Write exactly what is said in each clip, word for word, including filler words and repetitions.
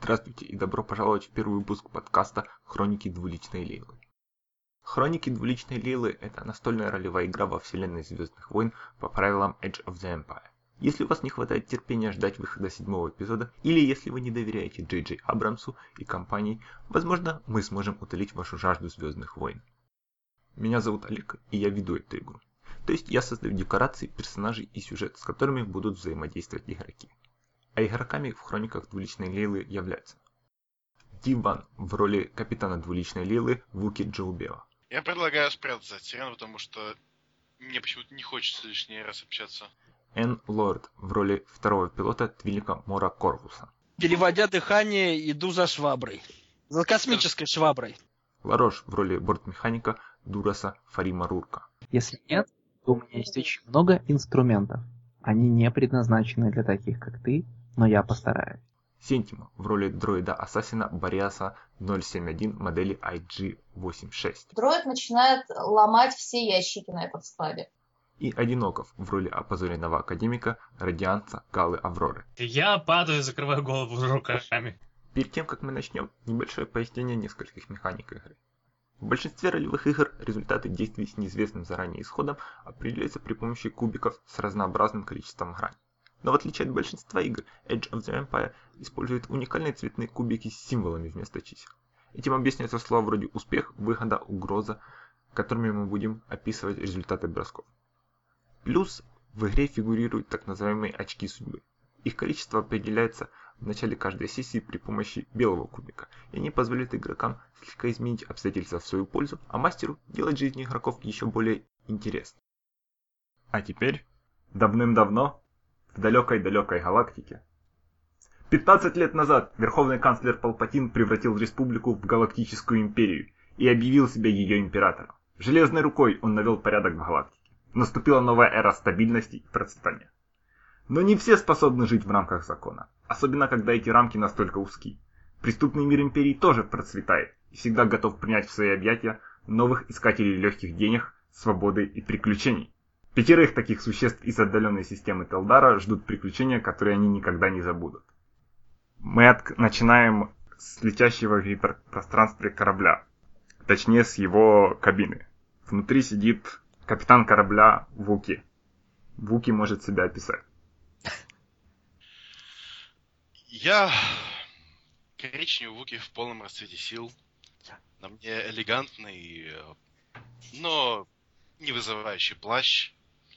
Здравствуйте и добро пожаловать в первый выпуск подкаста «Хроники двуличной Лейлы». «Хроники двуличной Лейлы» — это настольная ролевая игра во вселенной Звездных войн по правилам Age of the Empire. Если у вас не хватает терпения ждать выхода седьмого эпизода, или если вы не доверяете Джей Джей Абрамсу и компании, возможно, мы сможем утолить вашу жажду Звездных войн. Меня зовут Олег, и я веду эту игру. То есть я создаю декорации, персонажей и сюжет, с которыми будут взаимодействовать игроки. А игроками в хрониках двуличной Лейлы являются Ди Ван в роли капитана двуличной Лейлы Вуки Джоубева. Я предлагаю спрятаться от сирен, потому что мне почему-то не хочется лишний раз общаться. Энн Лорд в роли второго пилота Твилика Мора Корвуса. Переводя дыхание, иду за шваброй. За космической шваброй. Ларош в роли бортмеханика Дураса Фарима Рурка. Если нет, то у меня есть очень много инструментов. Они не предназначены для таких, как ты, но я постараюсь. Сентима в роли дроида-ассасина Бориаса ноль семь один модели ай джи восемьдесят шесть. Дроид начинает ломать все ящики на этом складе. И Одиноков в роли опозоренного академика Радианца Галы Авроры. Я падаю и закрываю голову руками. Перед тем, как мы начнем, небольшое пояснение нескольких механик игры. В большинстве ролевых игр результаты действий с неизвестным заранее исходом определяются при помощи кубиков с разнообразным количеством граней. Но в отличие от большинства игр, Age of the Empire использует уникальные цветные кубики с символами вместо чисел. Этим объясняются слова вроде успех, выгода, угроза, которыми мы будем описывать результаты бросков. Плюс в игре фигурируют так называемые очки судьбы. Их количество определяется в начале каждой сессии при помощи белого кубика, и они позволяют игрокам слегка изменить обстоятельства в свою пользу, а мастеру делать жизнь игроков еще более интересной. А теперь, давным-давно, в далекой-далекой галактике, пятнадцать лет назад верховный канцлер Палпатин превратил республику в галактическую империю и объявил себя ее императором. Железной рукой он навел порядок в галактике. Наступила новая эра стабильности и процветания. Но не все способны жить в рамках закона, особенно когда эти рамки настолько узки. Преступный мир империи тоже процветает и всегда готов принять в свои объятия новых искателей легких денег, свободы и приключений. Пятерых таких существ из отдаленной системы Телдара ждут приключения, которые они никогда не забудут. Мы от... начинаем с летящего в гиперпространстве корабля, точнее с его кабины. Внутри сидит капитан корабля Вуки. Вуки может себя описать. Я коричневый Вуки в полном расцвете сил. На мне элегантный, но не вызывающий плащ.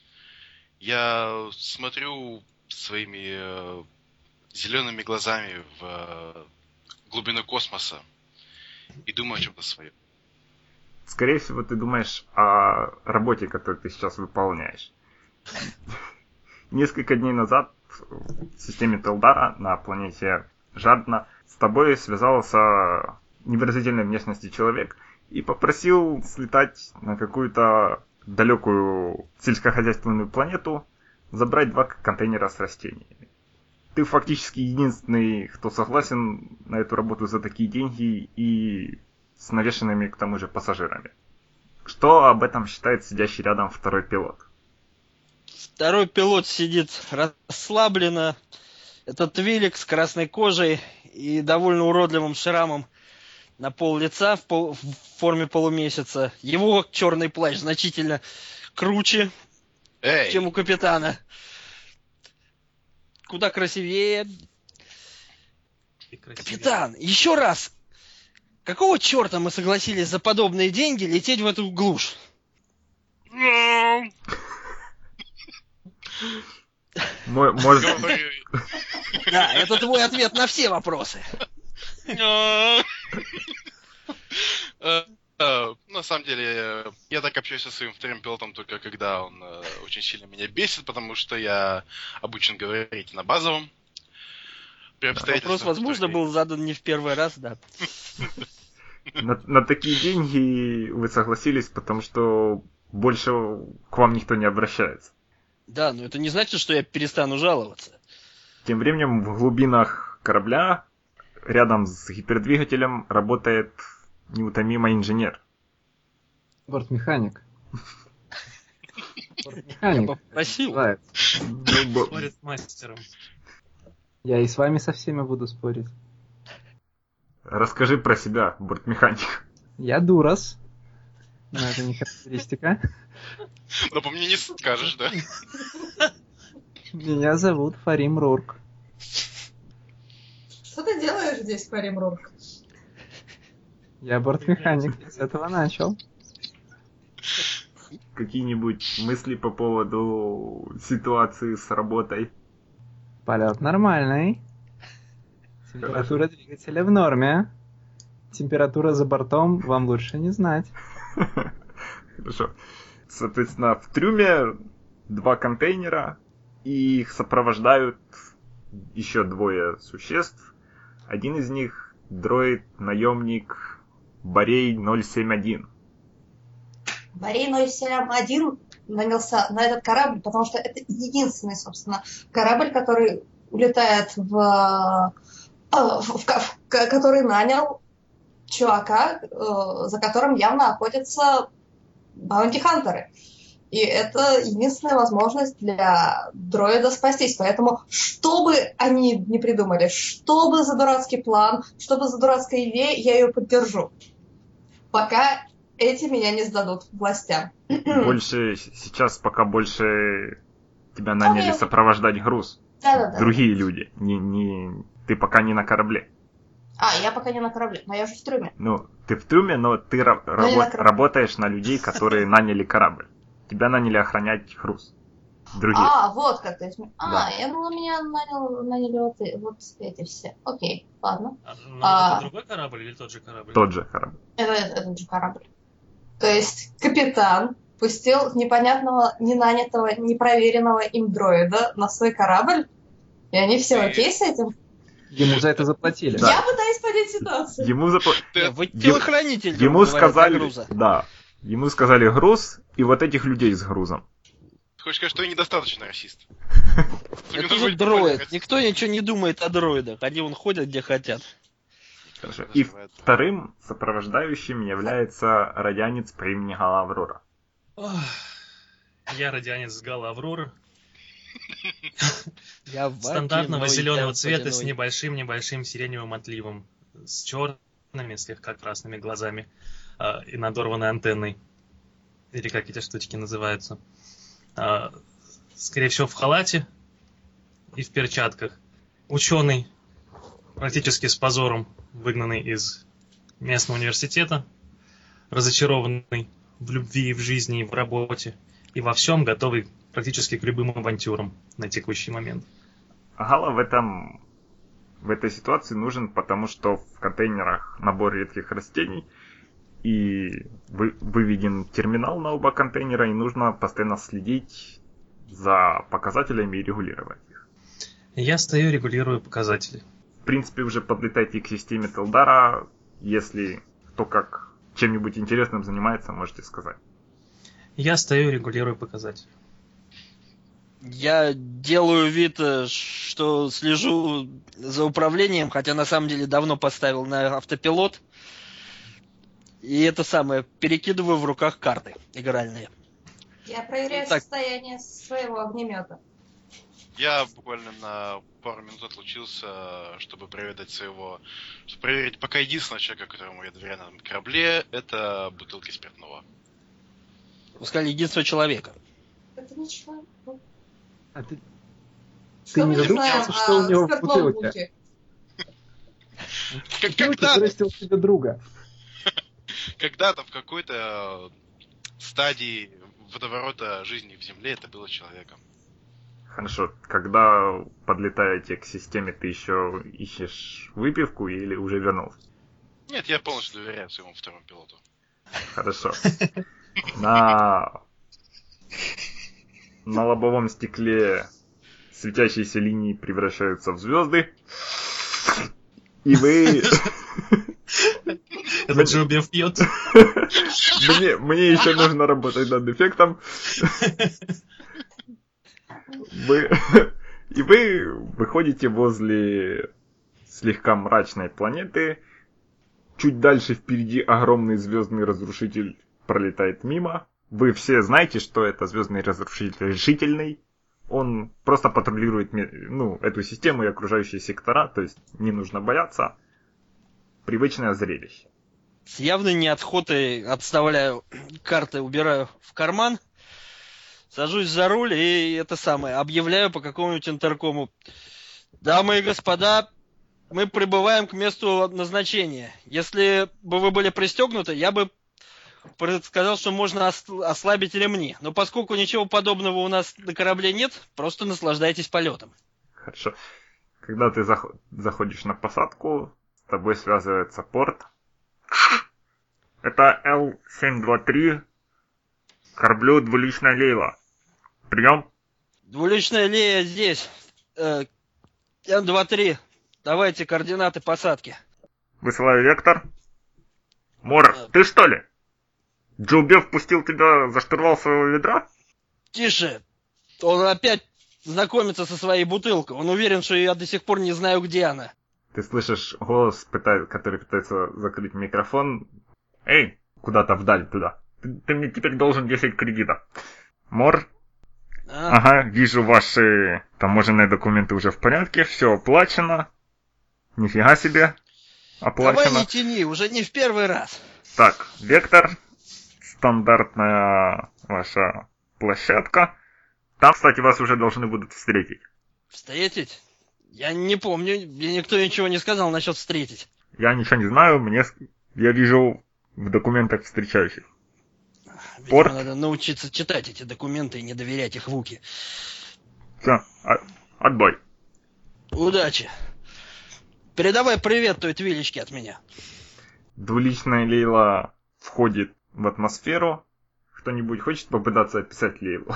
Я смотрю своими зелеными глазами в глубину космоса и думаю о чем-то своем. Скорее всего, ты думаешь о работе, которую ты сейчас выполняешь. Несколько дней назад в системе Телдара на планете Жадна с тобой связался невыразительной внешности человек и попросил слетать на какую-то далекую сельскохозяйственную планету, забрать два контейнера с растениями. Ты фактически единственный, кто согласен на эту работу за такие деньги и с навешенными к тому же пассажирами. Что об этом считает сидящий рядом второй пилот? Второй пилот сидит расслабленно. Это Твилик с красной кожей и довольно уродливым шрамом на пол лица в, пол, в форме полумесяца. Его черный плащ значительно круче, Эй. чем у капитана. Куда красивее. красивее. Капитан, еще раз! Какого черта мы согласились за подобные деньги лететь в эту глушь? Может... Да, это твой ответ на все вопросы. На самом деле, я так общаюсь со своим вторым пилотом только когда он очень сильно меня бесит, потому что я обучен говорить на базовом. Вопрос, возможно, был задан не в первый раз, да. На, на такие деньги вы согласились, потому что больше к вам никто не обращается. Да, но это не значит, что я перестану жаловаться. Тем временем в глубинах корабля, рядом с гипердвигателем, работает неутомимый инженер. Бортмеханик. Я попросил. Спорит с мастером. Я и с вами со всеми буду спорить. Расскажи про себя, бортмеханик. Я Дурас. Но это не характеристика. Но по мне не скажешь, да? Меня зовут Фарим Рурк. Что ты делаешь здесь, Фарим Рурк? Я бортмеханик, с этого начал. Какие-нибудь мысли по поводу ситуации с работой? Полет нормальный. Температура двигателя в норме. Температура за бортом вам лучше не знать. Хорошо. Соответственно, в трюме два контейнера, и их сопровождают еще двое существ. Один из них дроид-наемник Борей ноль семь один. Борей ноль семь один нанялся на этот корабль, потому что это единственный, собственно, корабль, который улетает в... в, в, в который нанял чувака, за которым явно охотятся баунти-хантеры. И это единственная возможность для дроида спастись. Поэтому, что бы они ни придумали, что бы за дурацкий план, что бы за дурацкая идея, я ее поддержу. Пока эти меня не сдадут властям. Больше сейчас, пока больше тебя наняли Okay. сопровождать груз. Да-да-да. Другие люди. Не, не, ты пока не на корабле. А, я пока не на корабле, но я же в трюме. Ну, ты в трюме, но ты ра- Но не рабо- на корабле. работаешь на людей, которые наняли корабль. Тебя наняли охранять груз. Другие. А, вот как то есть. А, Да. я думала, меня нанял, наняли вот, и- вот эти все. Окей, ладно. А, ну, А. это другой корабль или тот же корабль? Тот же корабль. Это, этот же корабль. То есть капитан пустил непонятного, ненанятого, непроверенного им дроида на свой корабль, и они все окей с этим? Ему за это заплатили. Да. Я пытаюсь понять ситуацию. Ему запла- Э, Вы Ем- телохранитель, грубо Ему говоря, для сказали, груза. да, ему сказали груз и вот этих людей с грузом. Ты хочешь сказать, что я недостаточно расист? Мне Это нужно же быть более дроид. расистом. Никто ничего не думает о дроидах. Они вон ходят где хотят. Хорошо. Это И называется. вторым сопровождающим является радианец по имени Гала Аврора. Ох, я радианец с Гала Аврора. Я Стандартного водяной, зеленого я цвета с водяной. небольшим-небольшим сиреневым отливом. С черными, слегка красными глазами а, и надорванной антенной. Или как эти штучки называются. А, скорее всего, в халате и в перчатках. Ученый, практически с позором выгнанный из местного университета, разочарованный в любви и в жизни, и в работе, и во всем готовый практически к любым авантюрам на текущий момент. А Гала в этом в этой ситуации нужен, потому что в контейнерах набор редких растений и вы, выведен терминал на оба контейнера, и нужно постоянно следить за показателями и регулировать их. Я стою, регулирую показатели. В принципе, уже подлетайте к системе Телдара. Если кто как чем-нибудь интересным занимается, можете сказать. Я стою, регулирую показатели. Я делаю вид, э, что слежу за управлением, хотя на самом деле давно поставил на автопилот. И это самое, перекидываю в руках карты игральные. Я проверяю Так. состояние своего огнемета. Я буквально на пару минут отлучился, чтобы проведать своего... Чтобы проверить пока единственного человека, которому я доверяю на этом корабле, это бутылки спиртного. Вы сказали, единственного человека. Это ничего. Ну, А ты, что не мы задумывался, знаем что у о него в спиртном бутылке? бункере? Как- Ты Когда-то, вырастил себе друга. когда-то в какой-то стадии водоворота жизни в Земле это было человеком. Хорошо, когда подлетаете к системе, ты еще ищешь выпивку или уже вернулся? Нет, я полностью доверяю своему второму пилоту. Хорошо. На... На лобовом стекле светящиеся линии превращаются в звезды. И вы... Это Джобиев пьет. Мне, мне еще нужно работать над эффектом. Вы... И вы выходите возле слегка мрачной планеты. Чуть дальше впереди огромный звездный разрушитель пролетает мимо. Вы все знаете, что это звездный разрушитель решительный. Он просто патрулирует ну, эту систему и окружающие сектора, то есть не нужно бояться. привычное зрелище. С явной неотходой отставляю карты, убираю в карман, сажусь за руль и это самое, объявляю по какому-нибудь интеркому. Дамы и господа, мы прибываем к месту назначения. Если бы вы были пристегнуты, я бы сказал, что можно ослабить ремни. Но поскольку ничего подобного у нас на корабле нет, просто наслаждайтесь полетом. Хорошо. Когда ты заход- заходишь на посадку, с тобой связывается порт. Это Эл семь два три, кораблю двуличная Лейла. Прием. Двуличная Лея здесь. Э, М два три. Давайте координаты посадки. Высылаю вектор. Мор, ты что ли? Джилбе впустил тебя за штурвал своего ведра? Тише. Он опять знакомится со своей бутылкой. Он уверен, что я до сих пор не знаю, где она. Ты слышишь голос, пытает, который пытается закрыть микрофон. Эй, куда-то вдаль туда. Ты, ты мне теперь должен десять кредитов. Мор? А? Ага, вижу, ваши таможенные документы уже в порядке. Все оплачено. Нифига себе. Оплачено. Давай не тяни, уже не в первый раз. Так, вектор. Стандартная ваша площадка. Там, кстати, вас уже должны будут встретить. Встретить? Я не помню, мне никто ничего не сказал насчет встретить. Я ничего не знаю, мне я вижу в документах встречающих. Видимо, Порт. надо научиться читать эти документы и не доверять их в руки. Все, отбой. Удачи. Передавай привет той твилечке от меня. Двуличная Лейла входит в атмосферу. Кто-нибудь хочет попытаться описать Лейлу?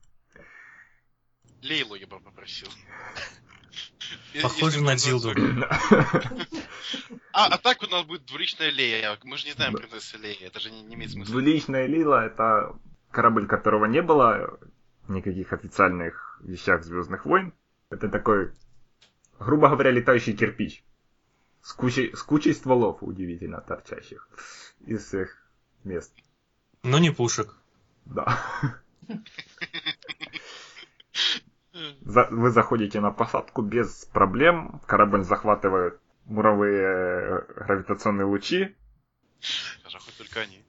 Лейлу я бы попросил. Похоже на дилду. А, а так у нас будет двуличная Лея. Мы же не знаем принцессы Леи. Это же не, не имеет смысла. Двуличная Лейла — это корабль, которого не было в никаких официальных вещах Звездных войн. Это такой, грубо говоря, летающий кирпич. С кучей, с кучей стволов, удивительно торчащих из всех мест. Но не пушек. Да. За, вы заходите на посадку без проблем. Корабль захватывает буровые гравитационные лучи. Даже хоть только они.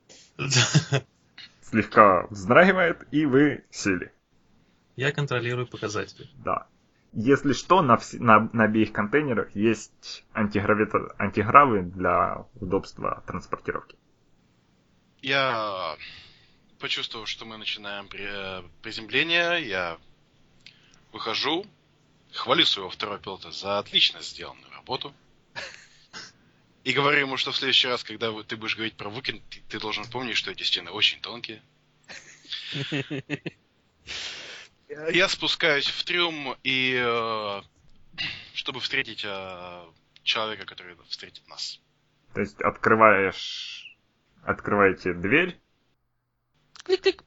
Слегка вздрагивает, и вы сели. Я контролирую показатели. Да. Если что, на, вс- на, на обеих контейнерах есть антигравита- антигравы для удобства транспортировки. Я почувствовал, что мы начинаем при... приземление. Я выхожу, хвалю своего второго пилота за отлично сделанную работу. И говорю ему, что в следующий раз, когда ты будешь говорить про Вукен, ты, ты должен помнить, что эти стены очень тонкие. Я спускаюсь в трюм, и э, чтобы встретить э, человека, который встретит нас. То есть открываешь... Открываете дверь. Клик-клик.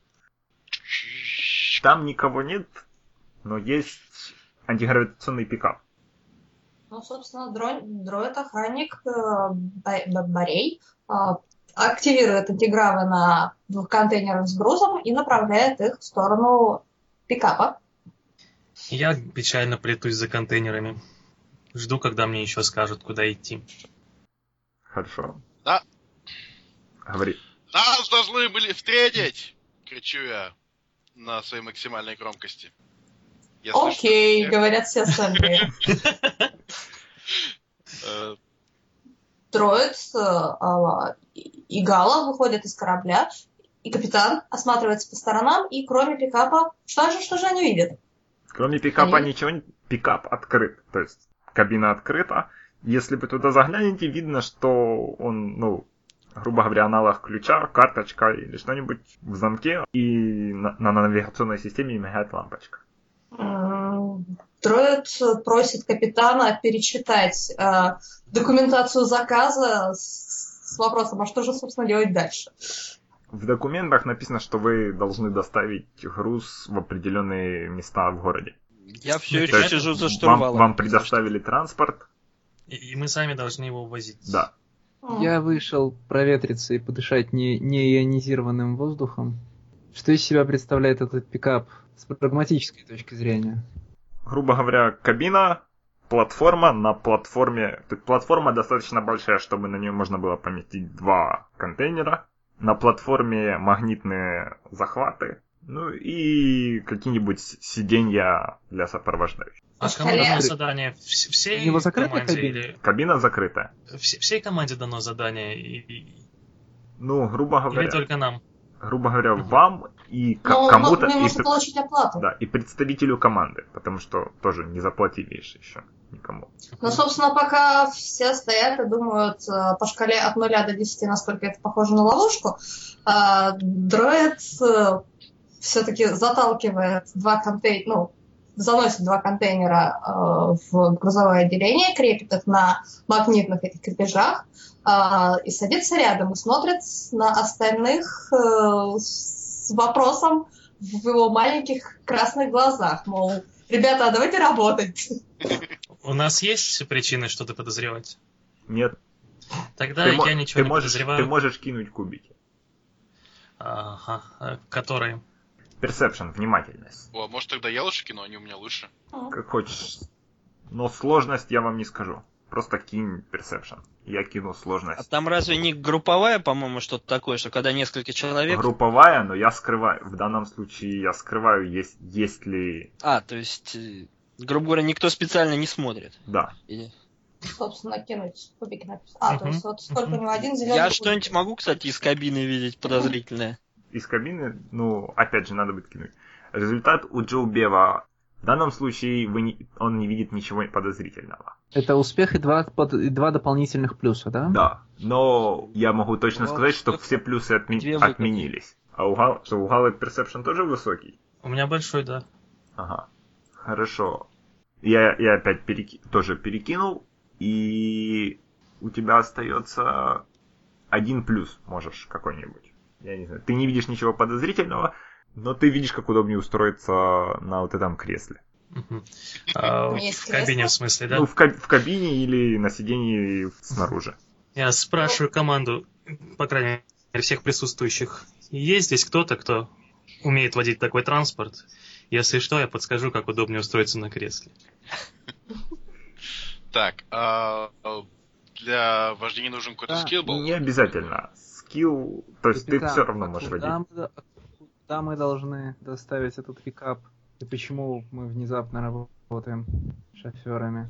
Там никого нет, но есть антигравитационный пикап. Ну, собственно, дроид-охранник э, Борей э, активирует антигравы на двух контейнерах с грузом и направляет их в сторону пикапа. Я печально плетусь за контейнерами. Жду, когда мне еще скажут, куда идти. Хорошо. Да. Говори. Нас должны были встретить! Кричу я на своей максимальной громкости. Я слышу, Окей, как- говорят все остальные. Э, Дроид э, а, и Гала выходят из корабля, и капитан осматривается по сторонам, и кроме пикапа, что же, что же они видят? Кроме пикапа Они- ничего не... Пикап открыт. То есть кабина открыта. Если вы туда заглянете, видно, что он, ну, грубо говоря, аналог ключа, карточка или что-нибудь в замке, и на, на навигационной системе мигает лампочка. М, Дроид просит капитана перечитать э, документацию заказа с, с вопросом, а что же, собственно, делать дальше? В документах написано, что вы должны доставить груз в определенные места в городе. Я все Ну, еще То есть сижу за вам, штурвалом. вам предоставили транспорт. И, и мы сами должны его увозить. Да. М, Я вышел проветриться и подышать не, неионизированным воздухом. Что из себя представляет этот пикап с прагматической точки зрения? Грубо говоря, кабина, платформа на платформе... Платформа достаточно большая, чтобы на нее можно было поместить два контейнера. На платформе магнитные захваты. Ну и какие-нибудь сиденья для сопровождающих. А кому дано задание? Вс- Всей У него закрытая команде кабина? или... Кабина закрытая. Вс- Всей команде дано задание и... и- Ну, грубо говоря... Или только нам? Грубо говоря, Мгм. вам и к- Ну, кому-то... мы и можем п- получить оплату. Да, и представителю команды, потому что тоже не заплатили еще никому. Ну, собственно, пока все стоят и думают э, по шкале от нуля до десяти, насколько это похоже на ловушку, э, дроид э, все-таки заталкивает два контейнера, ну, заносит два контейнера э, в грузовое отделение, крепит их на магнитных этих крепежах э, и садится рядом и смотрит на остальных э, с вопросом в его маленьких красных глазах, мол, ребята, а давайте работать. У нас есть причины что-то подозревать? Нет, Тогда ты, я мо- ничего ты не можешь, подозреваю. ты можешь кинуть кубики. Ага. А которые? Perception, внимательность. О, может тогда я лучше кину, они у меня лучше. Как хочешь. Но сложность я вам не скажу. Просто кинь Perception. Я кину А сложность. там разве не групповая, по-моему, что-то такое, что когда несколько человек... Групповая, но я скрываю. В данном случае я скрываю, есть, есть ли... А, то есть, э, грубо говоря, никто специально не смотрит. Да. Или... Собственно, кинуть кубики написано. А, то Мгм. есть вот сколько у него один зеленый Я кубик. что-нибудь могу, кстати, из кабины видеть подозрительное? Из кабины, ну, опять же, надо будет кинуть. Результат у Джо Бева. В данном случае вы не- он не видит ничего подозрительного. Это успех и два, под- и два дополнительных плюса, да? Да. Но я могу точно Два сказать, что успеха, все плюсы отме- две выгоды. отменились. А у, Гал... что у Галы Perception тоже высокий? У меня большой, да. Ага. Хорошо. Я, я опять переки... тоже перекинул. И у тебя остается один плюс, можешь какой-нибудь. Я не знаю. Ты не видишь ничего подозрительного, но ты видишь, как удобнее устроиться на вот этом кресле. Мгм. А, У меня есть в кабине, кресло? в смысле, да? Ну, в, ка- в кабине или на сиденье снаружи. Я спрашиваю команду, по крайней мере, всех присутствующих. Есть здесь кто-то, кто умеет водить такой транспорт? Если что, я подскажу, как удобнее устроиться на кресле. Так, а а для вождения нужен какой-то Да, скилл был? Не обязательно. Скилл, то есть ты Капитан, все равно а можешь куда водить. мы до- Куда мы должны доставить этот пикап? И почему мы внезапно работаем шоферами?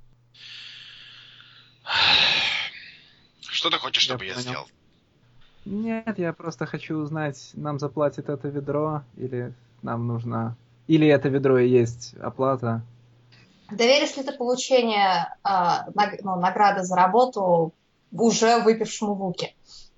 Что ты хочешь, чтобы Я я, понял. сделал? Нет, я просто хочу узнать, нам заплатит это ведро, или нам нужно... Или это ведро и есть оплата. Доверишь ли ты получение а, наг- ну, награды за работу уже выпившему Вуке?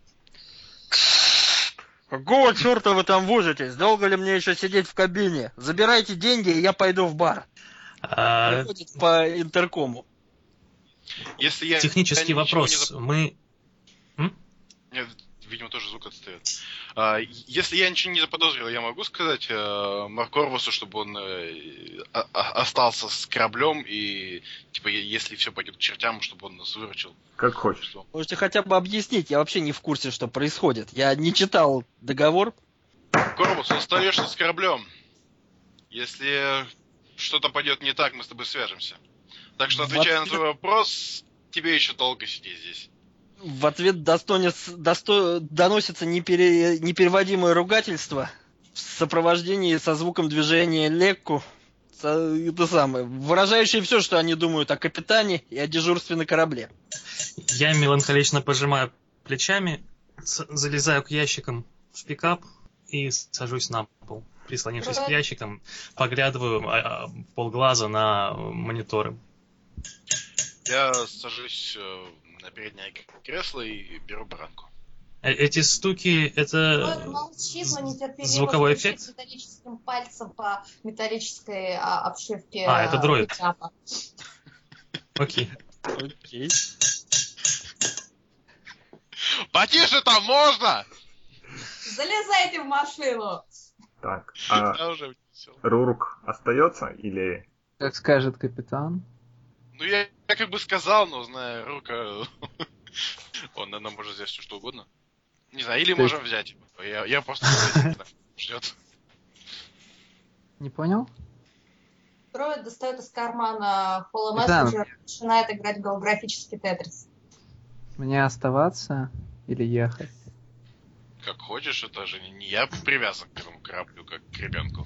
Какого черта вы там возитесь? Долго ли мне еще сидеть в кабине? Забирайте деньги, и я пойду в бар. А, Приходит по интеркому. Если я технический я ничего не вопрос. зап- Мы... Нет, видимо, тоже звук отстает. А, если я ничего не заподозрил, я могу сказать э, Маркорвусу, чтобы он э, а- а- остался с кораблем и, типа, е- если все пойдет к чертям, чтобы он нас выручил. Как хочешь. Что? Можете хотя бы объяснить, я вообще не в курсе, что происходит. Я не читал договор. Корвус, остаешься с кораблем. Если что-то пойдет не так, мы с тобой свяжемся. Так что, отвечая на твой вопрос, тебе еще долго сидеть здесь. В ответ достонец, досто, доносится непере, непереводимое ругательство в сопровождении со звуком движения лекку. Со- Это самое, выражающее все, что они думают о капитане и о дежурстве на корабле. Я меланхолично пожимаю плечами, с- залезаю к ящикам в пикап и сажусь на пол. Прислонившись к ящикам, поглядываю а, а, полглаза на мониторы. Я сажусь э, на переднее кресло и беру баранку. Э- Эти стуки — это Он молчит, но нетерпеливо звуковой стучит эффект? металлическим пальцем по металлической а, обшивке. А, это дроид. пикапа. Окей. Окей. Потише там можно! Залезайте в машину! Так, а Я уже всё. Рурк остается или... Как скажет капитан. Ну, я, я как бы сказал, но, зная рука... Он, наверное, может взять все что угодно. Не знаю, или То есть- можем взять. Я, я просто ждет. Не понял? Дроид достает из кармана Hollow Да. Messenger и начинает играть в голографический тетрис. Мне оставаться или ехать? Как хочешь, это же не я привязан к этому кораблю, как к ребенку.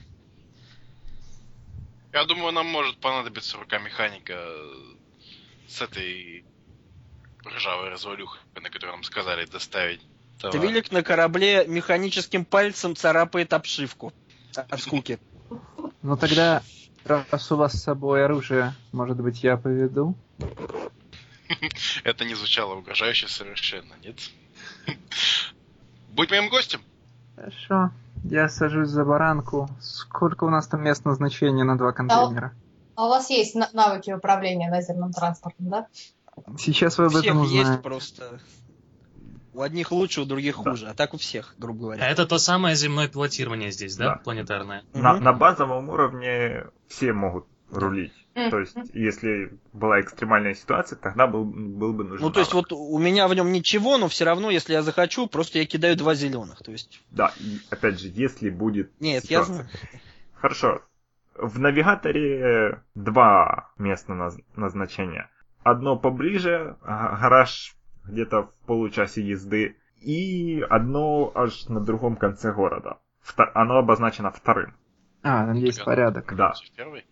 Я думаю, нам может понадобиться рука механика с этой ржавой развалюхой, на которую нам сказали доставить товар. Твилик на корабле механическим пальцем царапает обшивку от скуки. Ну тогда, раз у вас с собой оружие, может быть, я поведу? Это не звучало угрожающе совершенно, нет? Будь моим гостем. Хорошо. Я сажусь за баранку. Сколько у нас там мест назначения на два контейнера? А у вас есть на- навыки управления наземным транспортом, да? Сейчас вы У об всех этом есть узнаете. просто. У одних лучше, у других Да. хуже. А так у всех, грубо А говоря. это то самое земное пилотирование здесь, да? Да. Планетарное. На, Мгм. на базовом уровне все могут рулить. Мгм. То есть, если была экстремальная ситуация, тогда был, был бы нужен Ну, то есть, навык. вот у меня в нем ничего, но все равно, если я захочу, просто я кидаю два зеленых. То есть. Да, и опять же, если будет Нет, я ситуация. знаю. Хорошо. В навигаторе два места наз- назначения. Одно поближе, га- гараж где-то в получасе езды, и одно аж на другом конце города. Вто- Оно обозначено вторым. А, там есть Так, порядок. Да. В первый?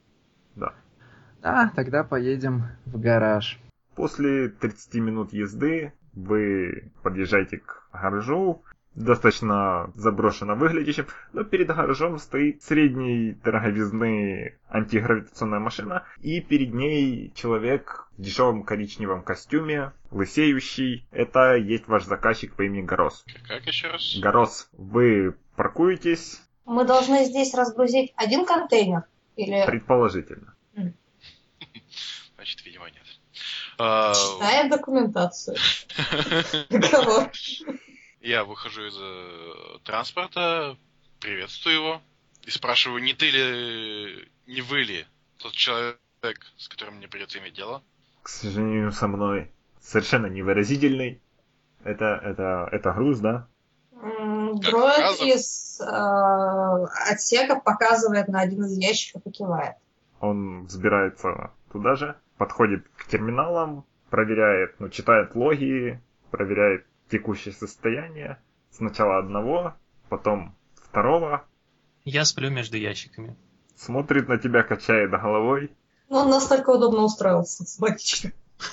Да, тогда поедем в гараж. После тридцати минут езды вы подъезжаете к гаражу, достаточно заброшенно выглядящим, но перед гаражом стоит средней дороговизны антигравитационная машина, и перед ней человек в дешевом коричневом костюме, лысеющий. Это есть ваш заказчик по имени Горос. Как еще раз? Горос, вы паркуетесь, Мы должны здесь разгрузить один контейнер? Или предположительно. Значит, видимо, нет. А, читаем документацию? Договор. Я выхожу из э, транспорта, приветствую его и спрашиваю, не ты ли, не вы ли тот человек, с которым мне придется иметь дело? К сожалению, со мной совершенно невыразительный. Это, это, это груз, да? М, Как Дроид сразу? из э, отсека показывает на один из ящиков и кивает. Он взбирается туда же, подходит к терминалам, проверяет, ну, читает логи, проверяет текущее состояние. Сначала одного, потом второго. Я сплю между ящиками. Смотрит на тебя, качает головой. Ну, он настолько удобно устроился, симпатично.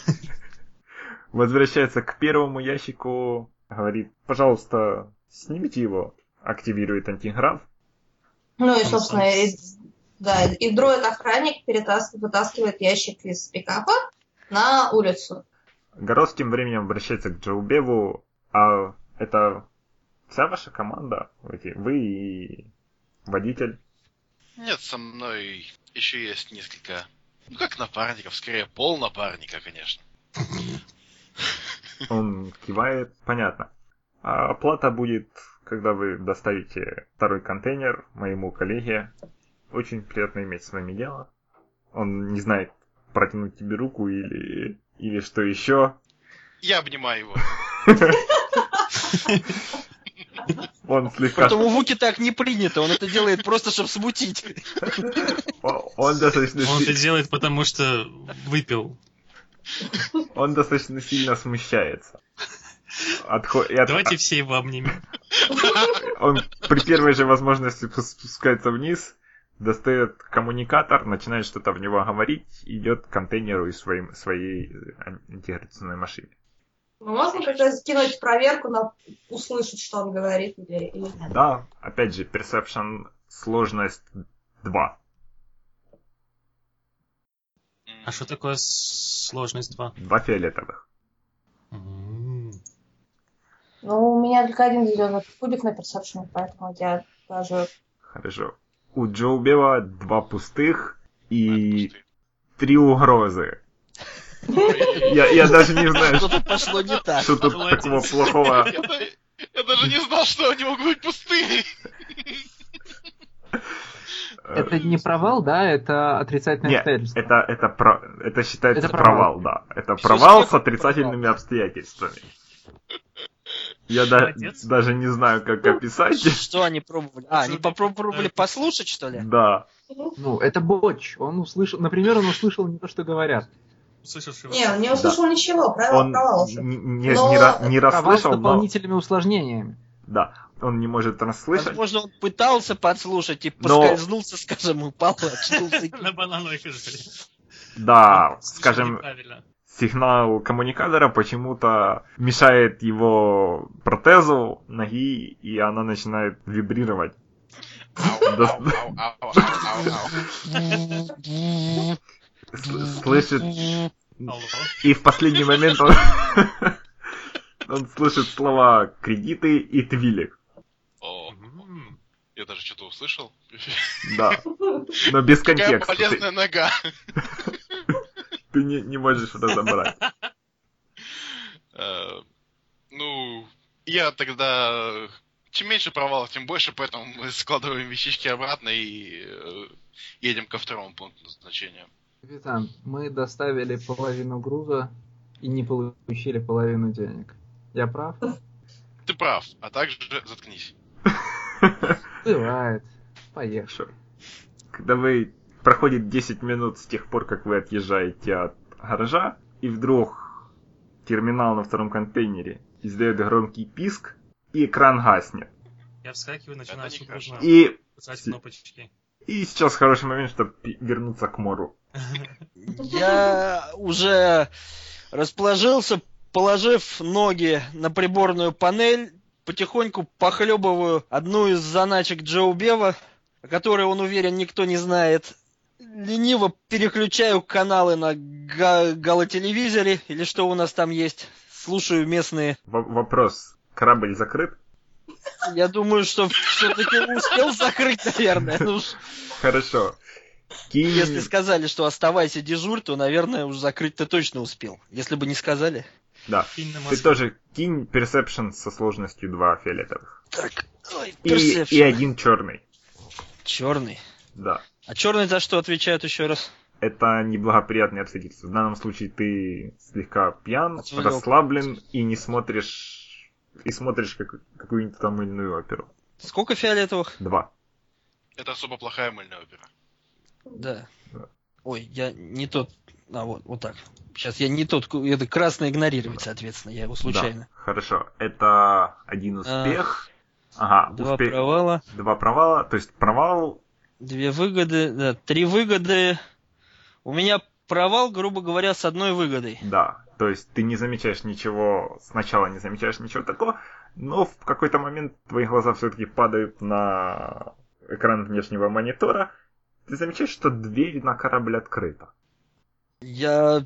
Возвращается к первому ящику, говорит, пожалуйста, снимите его. Активирует антиграф. Ну и, Он собственно, сам- и, да, и дроид-охранник перетас- вытаскивает ящик из пикапа на улицу. Горос тем временем обращается к Джоубеву. А это вся ваша команда? Эти, вы и водитель? Нет, со мной еще есть несколько, ну как напарников, скорее полнапарника, конечно. Он кивает. Понятно. А оплата будет, когда вы доставите второй контейнер моему коллеге. Очень приятно иметь с вами дело. Он не знает, протянуть тебе руку или, или что еще. Я обнимаю его. Он слегка... Потом у Вуки так не принято, он это делает просто, чтобы смутить. О- Он достаточно, Он это си- делает, потому что выпил. он достаточно сильно смущается. Отхо- и от- Давайте все его обнимем. Он при первой же возможности пус- спускается вниз, достает коммуникатор, начинает что-то в него говорить, идет к контейнеру из своей, своей антигравитационной машины. Мы можем как-то скинуть проверку на услышать, что он говорит, или, или нет. Да, опять же, Perception сложность два. А что такое сложность два? Два фиолетовых. М. Ну, у меня только один зеленый кубик на персепшене, поэтому я даже... Хорошо. У Джоубева два пустых и Пустые. три угрозы. Я, я даже не знаю, что, Что-то пошло не так. что тут Молодец. такого плохого. Я, да- я даже не знал, что они могут быть пустыми. Это не провал, да? Это отрицательное Нет, обстоятельство. это, это, про- это считается Это провал. провал. да. Это Всё провал с слепо отрицательными обстоятельствами. Я да- Молодец. даже не знаю, как описать. Что они пробовали? А, они попробовали послушать, что ли? Да. Ну, это Боч. Он услышал, например, он услышал не то, что говорят. Услышавший Не, он не услышал ничего, провал, Он провал не, ушел. не, Но- не ра- не Провал с расслышал, но... дополнительными усложнениями. Да, он не может расслышать. Возможно, он пытался подслушать и Но- поскользнулся, скажем, упал, очнулся. и- На банановой кожуре. Да, Он слышал скажем, неправильно. сигнал коммуникатора почему-то мешает его протезу ноги, и она начинает вибрировать. Ау, Да. ау, ау, ау, ау, ау, ау. С- Слышит... Алло. И в последний момент он... Он слышит слова «кредиты» и «твилик». О, М. я даже что-то услышал. Да. Но без Какая контекста. Ты, полезная нога. ты не, не можешь разобрать. Э, Ну, я тогда... Чем меньше провалов, тем больше, поэтому мы складываем вещички обратно и э, едем ко второму пункту назначения. Капитан, мы доставили половину груза и не получили половину денег. Я прав? Ты прав, а также заткнись. Бывает. Поехали. Хорошо. Когда вы... Проходит десять минут с тех пор, как вы отъезжаете от гаража, и вдруг терминал на втором контейнере издает громкий писк, и экран гаснет. Я вскакиваю, начинаю Это судорожно нехорошо. И, писать кнопочки. и сейчас хороший момент, чтобы пи- вернуться к Мору. Я уже расположился, положив ноги на приборную панель, потихоньку похлебываю одну из заначек Джоу Бева, о которой, он уверен, никто не знает. Лениво переключаю каналы на га- галотелевизоре, или что у нас там есть. Слушаю местные. В- вопрос. Корабль закрыт? Я думаю, что все-таки успел закрыть, наверное. Ну, уж Хорошо. Кинь... если сказали, что оставайся дежурь, то, наверное, уж закрыть ты точно успел. Если бы не сказали. Да. Кинь на Ты мозги. тоже кинь Perception со сложностью два фиолетовых. Так, ой, И, perception. и один черный. Черный. Да. А черный за что отвечают еще раз? Это неблагоприятные обстоятельства. В данном случае ты слегка пьян, Отвлек. расслаблен и не смотришь... И смотришь как, какую-нибудь там мыльную оперу. Сколько фиолетовых? Два. Это особо плохая мыльная опера. Да. Да. Ой, я не тот. А, вот, вот так. Сейчас я не тот. ку- Это красный игнорировать, соответственно. Я его случайно. Да, хорошо. Это один успех. Ага, Два успех. провала, Два провала. То есть провал... две выгоды, да, три выгоды. У меня провал, грубо говоря, с одной выгодой. Да. То есть ты не замечаешь ничего... Сначала не замечаешь ничего такого, но в какой-то момент твои глаза все-таки падают на экран внешнего монитора. Ты замечаешь, что дверь на корабль открыта. Я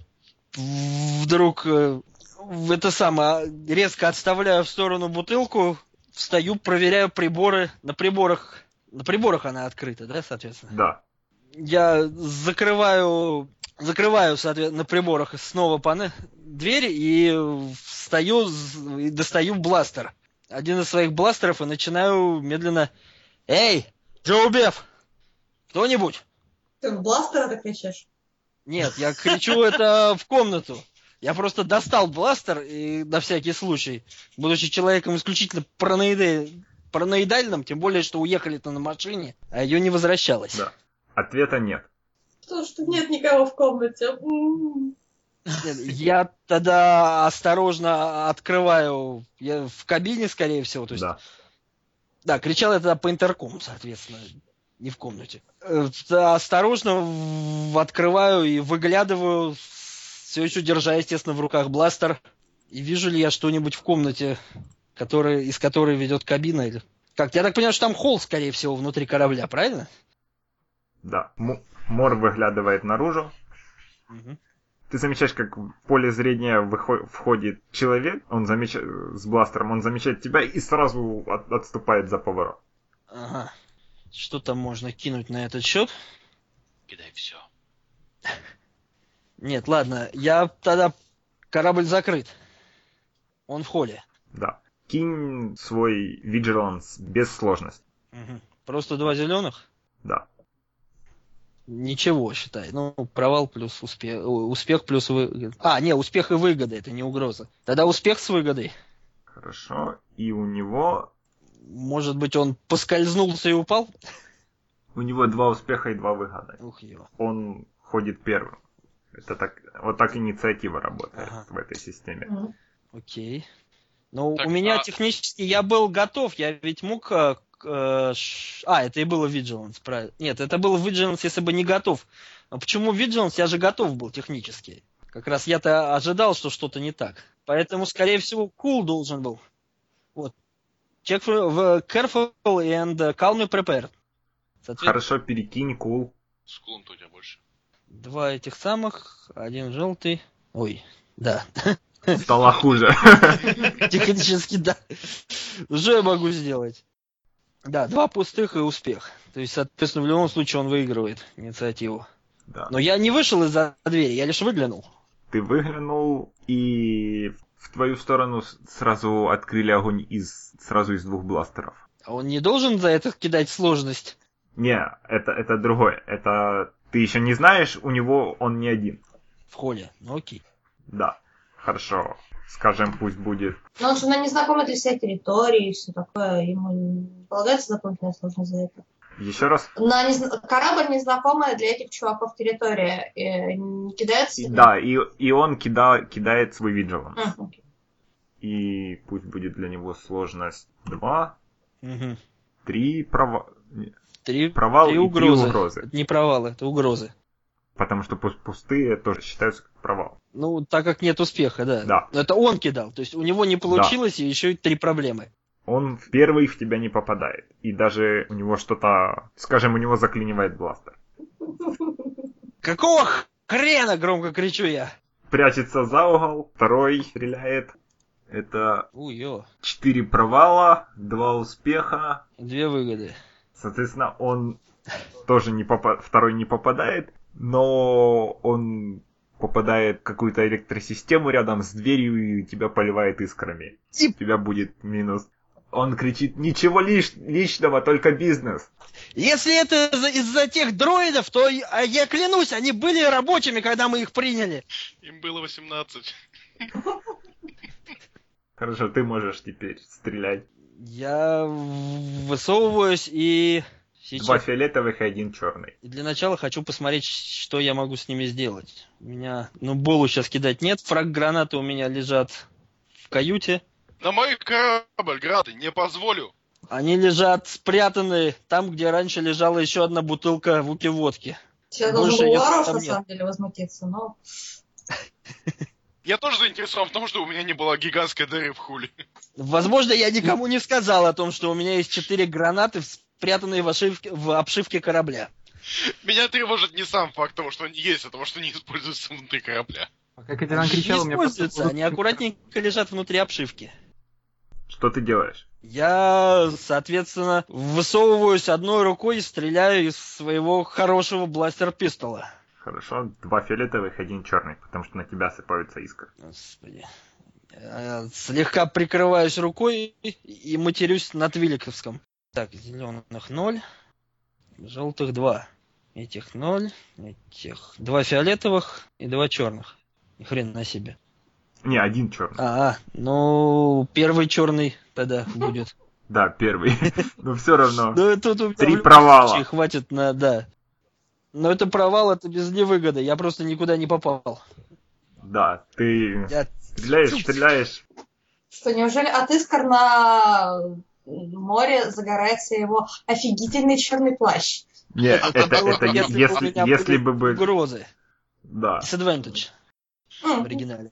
вдруг э, в это самое резко отставляю в сторону бутылку, встаю, проверяю приборы. На приборах. На приборах она открыта, да, соответственно? Да. Я закрываю, закрываю, соответственно, на приборах снова панель, дверь и встаю з- и достаю бластер. Один из своих бластеров и начинаю медленно: «Эй, Джоу Беф! Кто-нибудь?» Ты в бластера так кричишь? Нет, я кричу это в комнату. Я просто достал бластер и на всякий случай, будучи человеком исключительно параноиде- параноидальным, тем более, что уехали-то на машине, а ее не возвращалось. Да. Ответа нет. Потому что нет никого в комнате. М-м-м. Нет, я тогда осторожно открываю, я в кабине, скорее всего, то есть, да, Да. кричал я тогда по интеркому, соответственно, не в комнате. Э, да, осторожно в- открываю и выглядываю, все еще держа, естественно, в руках бластер, и вижу ли я что-нибудь в комнате, который, из которой ведет кабина, или... Как, я так понимаю, что там холл, скорее всего, внутри корабля, правильно? Да. М- Мор выглядывает наружу. Мгм. Ты замечаешь, как в поле зрения выхо- входит человек, он замечает с бластером, он замечает тебя и сразу от- отступает за поворот. Ага. Что там можно кинуть на этот счет? Кидай все. Нет, ладно, я тогда... Корабль закрыт. Он в холле. Да. Кинь свой Vigilance без сложности. Мгм. Просто два зеленых? Да. Ничего, считай. Ну, провал плюс успех. Успех плюс выгода. А, не, успех и выгода, это не угроза. Тогда успех с выгодой. Хорошо. И у него... Может быть, он поскользнулся и упал? У него два успеха и два выгода. Ух ё. Он ходит первым. Это так, вот так инициатива работает Ага. в этой системе. Мгм. Окей. Ну, Так, у меня а- технически я был готов, я ведь мог... э, к- э, ш- А, это и было Vigilance, правильно. Нет, это был Vigilance, если бы не готов. А почему Vigilance? Я же готов был технически. Как раз я-то ожидал, что что-то не так. Поэтому, скорее всего, Cool должен был. Вот. Check for, в careful and calmly prepared. Соответственно, Хорошо, перекинь, кул. С кулом-то у тебя больше. два этих самых, один желтый. Ой, да. Стало хуже. Технически, да. Уже я могу сделать. Да, два пустых и успех. То есть, соответственно, в любом случае он выигрывает инициативу. Да. Но я не вышел из-за двери, я лишь выглянул. Ты выглянул, и в твою сторону с- сразу открыли огонь из сразу из двух бластеров. А он не должен за это кидать сложность? Не, это, это другое. Это ты еще не знаешь, у него он не один. В холле. Ну окей. Да. Хорошо. Скажем, пусть будет. Но он же на незнакомой для себя территории и все такое. Ему не полагается дополнительная сложность за это. Еще раз. На незна- Корабль незнакомая для этих чуваков территория. Э, не кидается? И- да, и, и он кида, кидает свой виджеланс. А, окей. И пусть будет для него сложность два, Мгм. три права... Три, Провал три и три угрозы. угрозы. Это не провалы, это угрозы. Потому что пу- пустые тоже считаются как провал. Ну, так как нет успеха, да. Да. Но это он кидал. То есть у него не получилось, и еще и три проблемы. Он в первый в тебя не попадает. И даже у него что-то... Скажем, у него заклинивает бластер. Какого хрена, громко кричу я. Прячется за угол, второй стреляет. Это Уй-ё. четыре провала, два успеха. Две выгоды. Соответственно, он тоже не попа- второй не попадает, но он попадает в какую-то электросистему рядом с дверью и тебя поливает искрами. И- У тебя будет минус. Он кричит: ничего лиш- личного, только бизнес. Если это из-за, из-за тех дроидов, то и- а я клянусь, они были рабочими, когда мы их приняли. Им было восемнадцать. Хорошо, ты можешь теперь стрелять. Я в- высовываюсь и сейчас... Два фиолетовых и один черный. И для начала хочу посмотреть, что я могу с ними сделать. У меня, ну, болу сейчас кидать нет. Фраг-гранаты у меня лежат в каюте. На мой корабль, грады, не позволю. Они лежат спрятаны там, где раньше лежала еще одна бутылка вуки-водки. Я Больше должен был её Ларош, там на нет. самом деле, возмутиться, но... Я тоже заинтересован в том, что у меня не было гигантской дыры в хуле. Возможно, я никому не сказал о том, что у меня есть четыре гранаты, спрятанные в, ошибке- в обшивке корабля. Меня тревожит не сам факт того, что они есть, а того, что они используются внутри корабля. Пока Катерина кричала, у не меня просто... используются, они аккуратненько лежат внутри обшивки. Что ты делаешь? Я, соответственно, высовываюсь одной рукой и стреляю из своего хорошего бластер-пистола. Хорошо, два фиолетовых, один черный, потому что на тебя сыпаются искры. Господи. Я слегка прикрываюсь рукой и матерюсь на твиликовском. Так, зеленых ноль, желтых два. Этих ноль, этих два фиолетовых и два черных. Ни хрена себе. Не, один черный. А, а, ну, первый черный тогда будет. Да, первый. Но все равно. Ну, тут у меня Три в любом провала. случае хватит на, да. Но это провал, это без невыгоды. Я просто никуда не попал. Да, ты Я... стреляешь, стреляешь. Что, неужели от искр на море загорается его офигительный черный плащ? Не, это, было это бы, е- если бы у если, меня если были бы бы... угрозы. Да, Disadvantage в М, оригинале.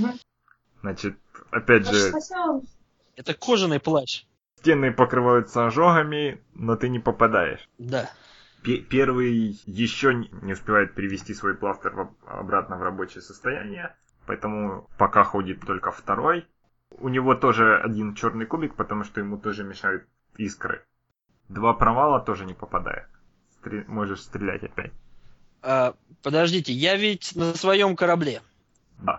значит, опять же, спасибо. Это кожаный плащ. стены покрываются ожогами, но ты не попадаешь. Да. Пе- Первый еще не не успевает привести свой пластер в- обратно в рабочее состояние, поэтому пока ходит только второй. У него тоже один черный кубик, потому что ему тоже мешают искры. Два провала тоже не попадает. Стре- Можешь стрелять опять. А, подождите, я ведь на своем корабле. Да.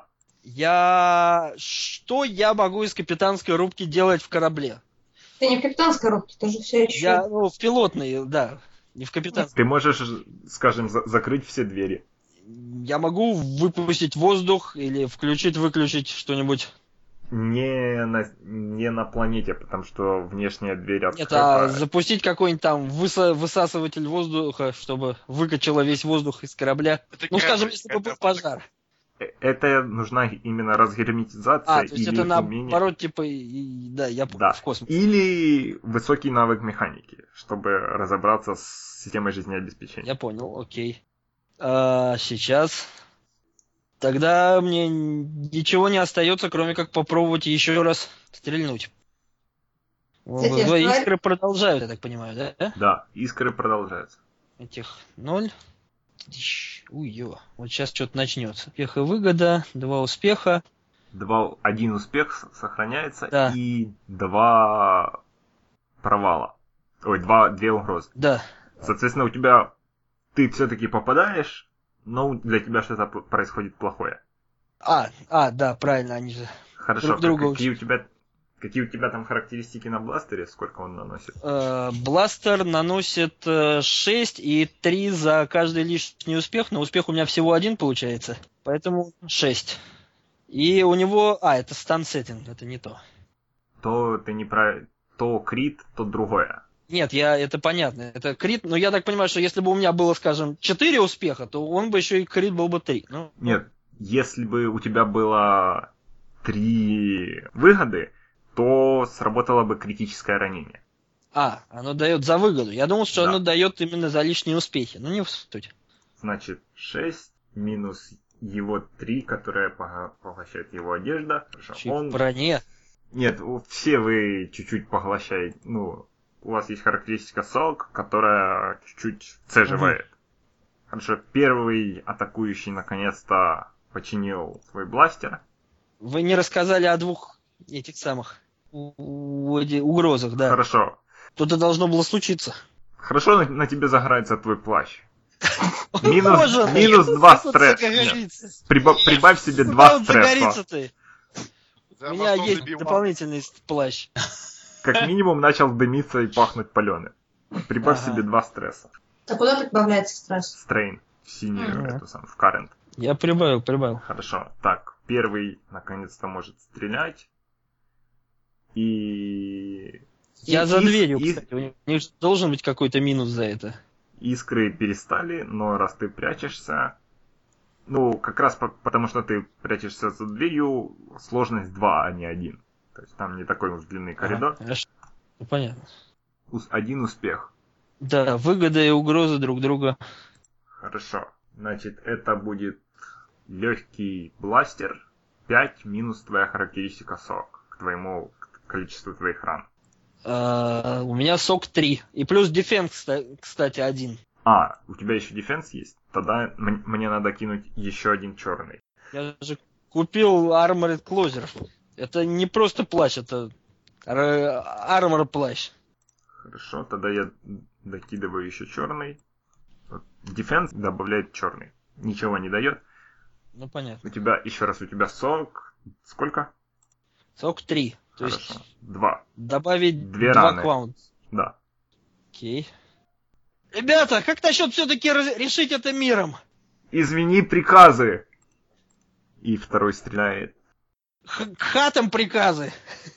Я... Что я могу из капитанской рубки делать в корабле? Ты не в капитанской рубке, ты же все еще... Я, ну, в пилотной, да. Не в капитанской. Ты можешь, скажем, за- закрыть все двери. Я могу выпустить воздух или включить-выключить что-нибудь. Не, на- не не на планете, потому что внешняя дверь Нет, открыта. а запустить какой-нибудь там выса- высасыватель воздуха, чтобы выкачало весь воздух из корабля. Это Ну, скажем, корабль, если бы был это- пожар. Э, Это нужна именно разгерметизация А, то есть или это умение... наоборот, типа, и- и- да, я понял, Да. в космосе. Или высокий навык механики, чтобы разобраться с системой жизнеобеспечения. Я понял, окей. А, сейчас. Тогда мне ничего не остается, кроме как попробовать еще раз стрельнуть. Кстати, Ой, жаль. Искры продолжают, я так понимаю, да? Да, искры продолжаются. Этих ноль. Тыщ, Уй-ё. Вот сейчас что-то начнется. Успех и выгода, два успеха. Два, один успех с- сохраняется Да. и два провала. Ой, два, две угрозы. Да. Соответственно, у тебя ты все-таки попадаешь, но для тебя что-то п- происходит плохое. А, а, да, правильно, они же. Хорошо, Друг друга какие у тебя какие у тебя там характеристики на бластере, сколько он наносит? Э, бластер наносит э, шесть и три за каждый лишний успех, но успех у меня всего один получается, поэтому шесть. И у него... А, это стан сеттинг, это не то. То ты не про то крит, то другое. Нет, я, это понятно, это крит, но я так понимаю, что если бы у меня было, скажем, четыре успеха, то он бы еще и крит был бы три. Ну, Нет, если бы у тебя было три выгоды, то сработало бы критическое ранение. а, оно дает за выгоду. Я думал, что Да. оно дает именно за лишние успехи. Ну, не в суть. Значит, шесть минус его три, которая пога- поглощает его одежда. Хорошо. Чуть Он... в броне. Нет, у- все вы чуть-чуть поглощаете. Ну, у вас есть характеристика сок, которая чуть-чуть цеживает. Хорошо, первый атакующий наконец-то починил свой бластер. Вы не рассказали о двух этих самых у- у- эти- угрозах, да. Хорошо. Что-то должно было случиться. Хорошо на, на тебе загорается твой плащ. Минус, Боже, минус ну, два тут стресса. загорится. Прибав- прибавь себе Куда два он стресса. загорится ты? За У меня мостом есть добивал. дополнительный плащ. Как минимум начал дымиться и пахнуть паленым. Прибавь Ага. себе два стресса. А куда прибавляется стресс? Стрейн в синюю, Ага. эту самую, в current. Я прибавил, прибавил. Хорошо. Так, первый наконец-то может стрелять. И... Я и за ис- дверью, ис- кстати. У них же должен быть какой-то минус за это. Искры перестали, но раз ты прячешься... Ну, как раз по- потому что ты прячешься за дверью, сложность два, а не один. То есть там не такой уж длинный коридор. Ага, хорошо. Ну, понятно. Ус- Один успех. Да, выгода и угрозы друг друга. Хорошо. Значит, это будет легкий бластер. пять минус твоя характеристика сок к твоему к количеству твоих ран. А, у меня сок три. И плюс дефенс, кста- кстати, один. А, у тебя еще дефенс есть? Тогда м- мне надо кинуть еще один черный. Я же купил Armored Closer. Это не просто плащ, это армор плащ. Хорошо, тогда я докидываю еще черный. Дефенс добавляет черный. Ничего не дает. Ну, понятно. У тебя, еще раз, у тебя сок. Сколько? Сок три. То Хорошо. есть Два. добавить Две два раны. кваунт. Да. Окей. Ребята, как насчет все-таки решить это миром? Извини приказы. И второй стреляет. Х- к хатам приказы.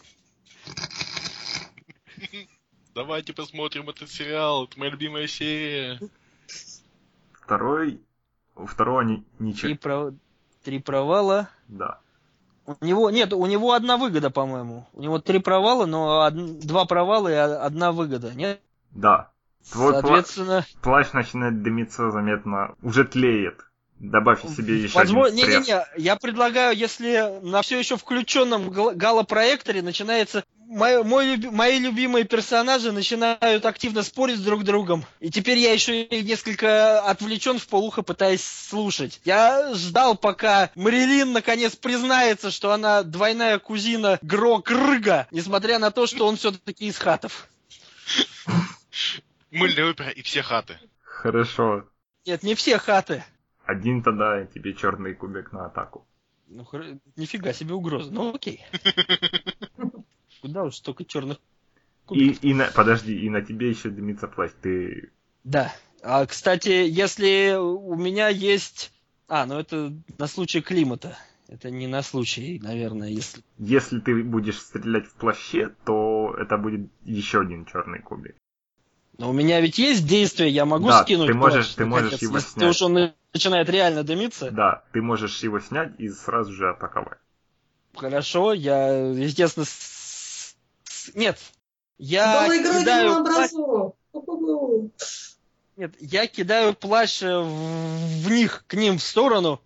Давайте посмотрим этот сериал, это моя любимая серия. Второй. У второго ни- Три, ничего. пров- Три провала. Да. У него нет, у него одна выгода, по-моему. У него три провала, но од- два провала и о- одна выгода, нет? Да. Твой пла- Соответственно, плащ начинает дымиться заметно. Уже тлеет. Добавь себе еще возможно, один стресс. не-не-не, я предлагаю, если на все еще включенном гал- галопроекторе начинается мой, мой люби- мои любимые персонажи начинают активно спорить друг с другом. И теперь я еще и несколько отвлечен в полухо, пытаясь слушать. Я ждал, пока Марилин наконец признается, что она двойная кузина Гро Крыга, несмотря на то, что он все-таки из хатов. Мыльная опера и все хаты. Хорошо. Нет, не все хаты. Один тогда тебе черный кубик на атаку. Ну, хр- нифига себе угроза. Ну, окей. Куда уж столько черных И, кубиков. и на, подожди, и на тебе еще дымится плащ. Ты... Да. А, кстати, если у меня есть... А, ну это на случай климата. Это не на случай, наверное, если... Если ты будешь стрелять в плаще, то это будет еще один черный кубик. Но у меня ведь есть действие, я могу Да, скинуть ты можешь, плащ, ты можешь наконец, его если снять. уж он начинает реально дымиться. Да, ты можешь его снять и сразу же атаковать. Хорошо, я, естественно... С... с- Нет, я Новую игру кидаю на плащ... образу. Ху-ху-ху. Нет, я кидаю плащ э, в... в них, к ним в сторону.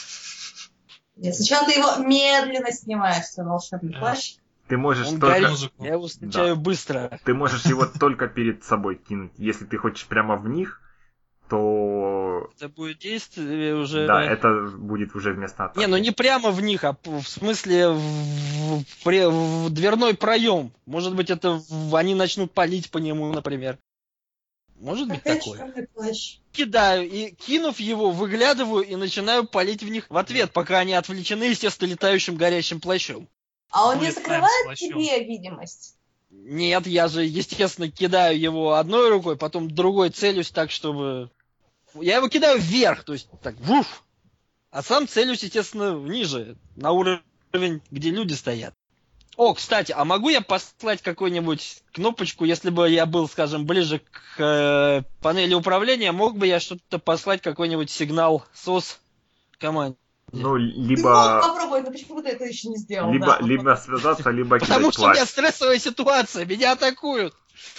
Нет, сначала ты его медленно снимаешь, свой волшебный плащ. Ты можешь Он только... горит, музыку. я его встречаю Да. быстро. Ты можешь его только перед собой кинуть. Если ты хочешь прямо в них, то... Это будет действие уже... Да, это будет уже вместо атаки. Не, ну не прямо в них, а п- в смысле в, в- пре- в дверной проем. Может быть, это в- они начнут палить по нему, например. Может быть Опять такое. черный плащ. Кидаю и, кинув его, выглядываю и начинаю палить в них в ответ, пока они отвлечены, естественно, летающим горящим плащом. А он не Будет закрывает прям с плащом. тебе видимость? Нет, я же, естественно, кидаю его одной рукой, потом другой целюсь так, чтобы... Я его кидаю вверх, то есть так, вуф, а сам целюсь, естественно, ниже, на уровень, где люди стоят. О, кстати, а могу я послать какую-нибудь кнопочку, если бы я был, скажем, ближе к э, панели управления, мог бы я что-то послать, какой-нибудь сигнал сос команде? Ну, Ты мог либо... попробовать, но почему ты это еще не сделал? Либо, да? либо связаться, либо Потому кидать что у меня плащ. стрессовая ситуация, меня атакуют.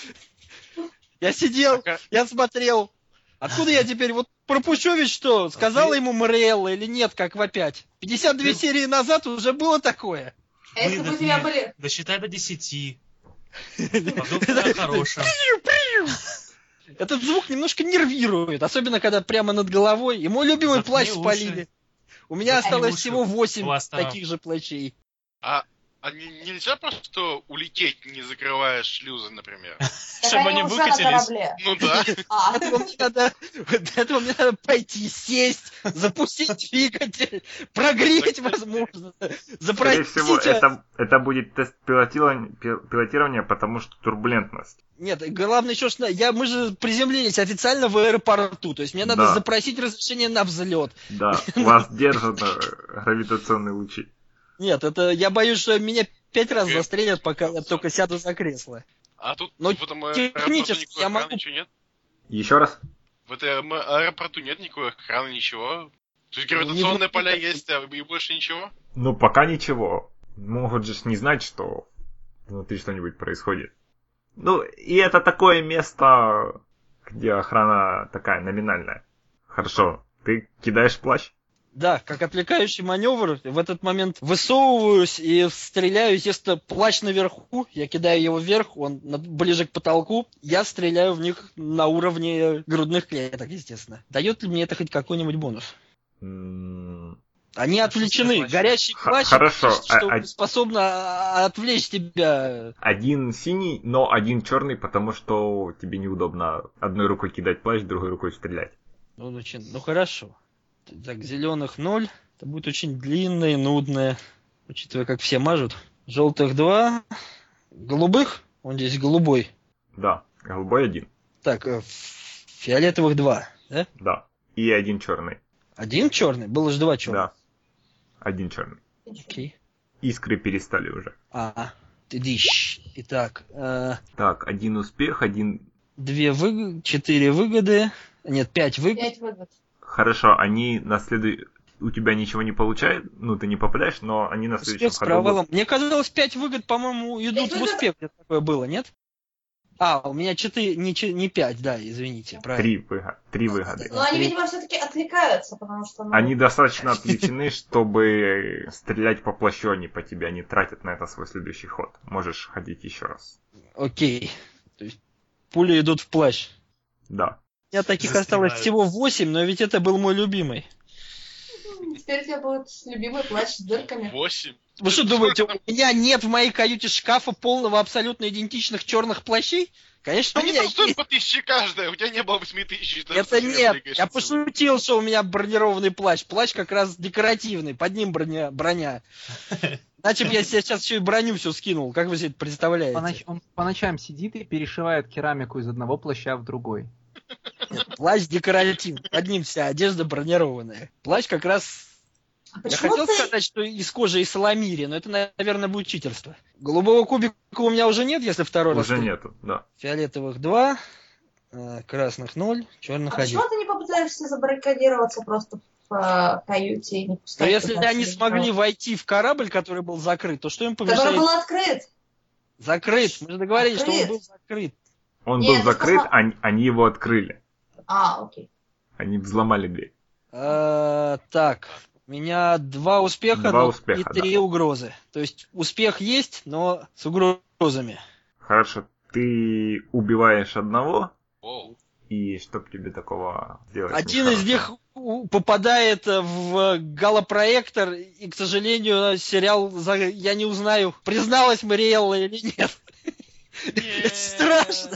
Я сидел, Так, а- я смотрел. Откуда я теперь вот пропущу ведь что? Сказала ты- ему Мариэлла или нет, как в опять? пятьдесят две Ты- серии назад уже было такое. А если бы у тебя Выдохни. были... Досчитай до десяти. Подумай о хорошем. Этот звук немножко нервирует, особенно когда прямо над головой. И мой любимый Заткни плащ уши. спалили. У меня Заткни осталось уши. всего восемь У вас там- таких же плащей. А, а не- нельзя просто улететь, не закрывая шлюзы, например? Так Чтобы они уже на выкатились. корабле. Ну да. А, Для этого мне надо, для этого мне надо пойти, сесть, запустить двигатель, прогреть, возможно, Скорее запросить. всего, это, это будет тест пилотирования, пи- пилотирования, потому что турбулентность. Нет, главное еще, что я, мы же приземлились официально в аэропорту, то есть мне надо Да. запросить разрешение на взлет. Да, вас держат э, гравитационные лучи. Нет, это я боюсь, что меня пять раз застрелят, пока я только сяду за кресло. А тут Ну, в этом аэропорту технически никакой я охраны, могу- ничего нет? Еще раз. В этом аэропорту нет никакой охраны, ничего? То есть Ну, не гравитационные внутри, поля так- есть, а и больше ничего? Ну, пока ничего. Могут же ж не знать, что внутри что-нибудь происходит. Ну, и это такое место, где охрана такая номинальная. Хорошо, ты кидаешь плащ? Да, как отвлекающий маневр, в этот момент высовываюсь и стреляю, естественно, плащ наверху, я кидаю его вверх, он над- ближе к потолку, я стреляю в них на уровне грудных клеток, естественно. Дает ли мне это хоть какой-нибудь бонус? М, Они А отвлечены. что за плащ? Горящий Х- плащ, хорошо, что а- а- способно а, отвлечь тебя. Один синий, но один черный, потому что тебе неудобно одной рукой кидать плащ, другой рукой стрелять. Ну, начин- ну хорошо. Так, зеленых ноль. Это будет очень длинное и нудное. Учитывая, как все мажут. Желтых два. Голубых? Он здесь голубой. Да, голубой один. Так, э, фиолетовых два. Да? Да. И один черный. Один черный? Было же два черных. Да. Один черный. Окей. Искры перестали уже. А, ты дищ. Итак, э, Так, один успех, один... две выгоды, четыре выгоды. Нет, пять выгод. пять выгод. Хорошо, они на следующий... У тебя ничего не получают, ну ты не попадаешь, но они на следующем Успех с ходу... провалом. Мне казалось, пять выгод, по-моему, идут Пять в выгод? успех. Где-то такое было, нет? А, у меня четыре, не, че- не пять, да, извините. Правильно. Три, выго- Три выгоды. Но они, Три. видимо, все-таки отвлекаются, потому что... Ну, Они достаточно отвлечены, чтобы стрелять по плащу, а не по тебе. Они тратят на это свой следующий ход. Можешь ходить еще раз. Окей. То есть пули идут в плащ. Да. У меня таких Застревают. осталось всего восемь, но ведь это был мой любимый. теперь у тебя будет любимый плащ с дырками. Восемь. Вы что думаете, у меня нет в моей каюте шкафа полного абсолютно идентичных черных плащей? Конечно, у Они меня там стоят есть. по тысяче каждая, у тебя не было восьми тысяч. ты Это со всеми нет, бегаешь я на целый. пошутил, что у меня бронированный плащ. Плащ как раз декоративный, под ним броня. броня. Иначе бы я себе сейчас еще и броню всю скинул. Как вы себе это По, представляете? ноч- Он по ночам сидит и перешивает керамику из одного плаща в другой. Нет, плащ декоративный, под ним вся одежда бронированная. Плащ как раз А Я почему хотел ты... сказать, что из кожи и саламири, но это, наверное, будет читерство. Голубого кубика у меня уже нет, если второй раз. Уже нету, да. Фиолетовых два, красных ноль, А черных один. почему ты не попытаешься забаррикадироваться просто в э, каюте и не Но пускать если туда они всех смогли никого? войти в корабль, который был закрыт, то что им Который помешает? был открыт. Закрыт. Мы же договорились, что он Открыт. был закрыт. Он Нет, был ты закрыт, посма- они, они его открыли. А, окей. Они взломали дверь. А, так, у меня два успеха, Два но успеха, и три угрозы. То есть успех есть, но с угрозами. Хорошо, ты убиваешь одного, Оу. и чтоб тебе такого сделать Один из них нехорошего? у- попадает в галлопроектор, и, к сожалению, сериал за- я не узнаю, призналась Мариэлла или нет. Это страшно.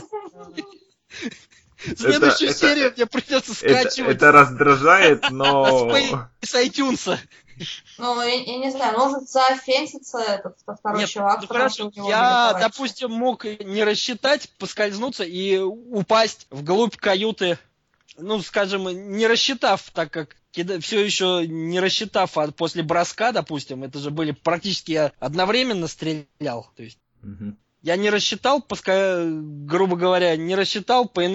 Следующую это- серию мне придется Это, скачивать это раздражает, но... с iTunes. Ну, я, я не знаю, может заофенситься этот второй Нет, чувак, ну потому хорошо, что у него я, были допустим, мог не рассчитать, поскользнуться и упасть вглубь каюты, ну, скажем, не рассчитав, так как все еще не рассчитав, а после броска, допустим, это же были практически я одновременно стрелял, то есть Мгм. я не рассчитал, поска- грубо говоря, не рассчитал по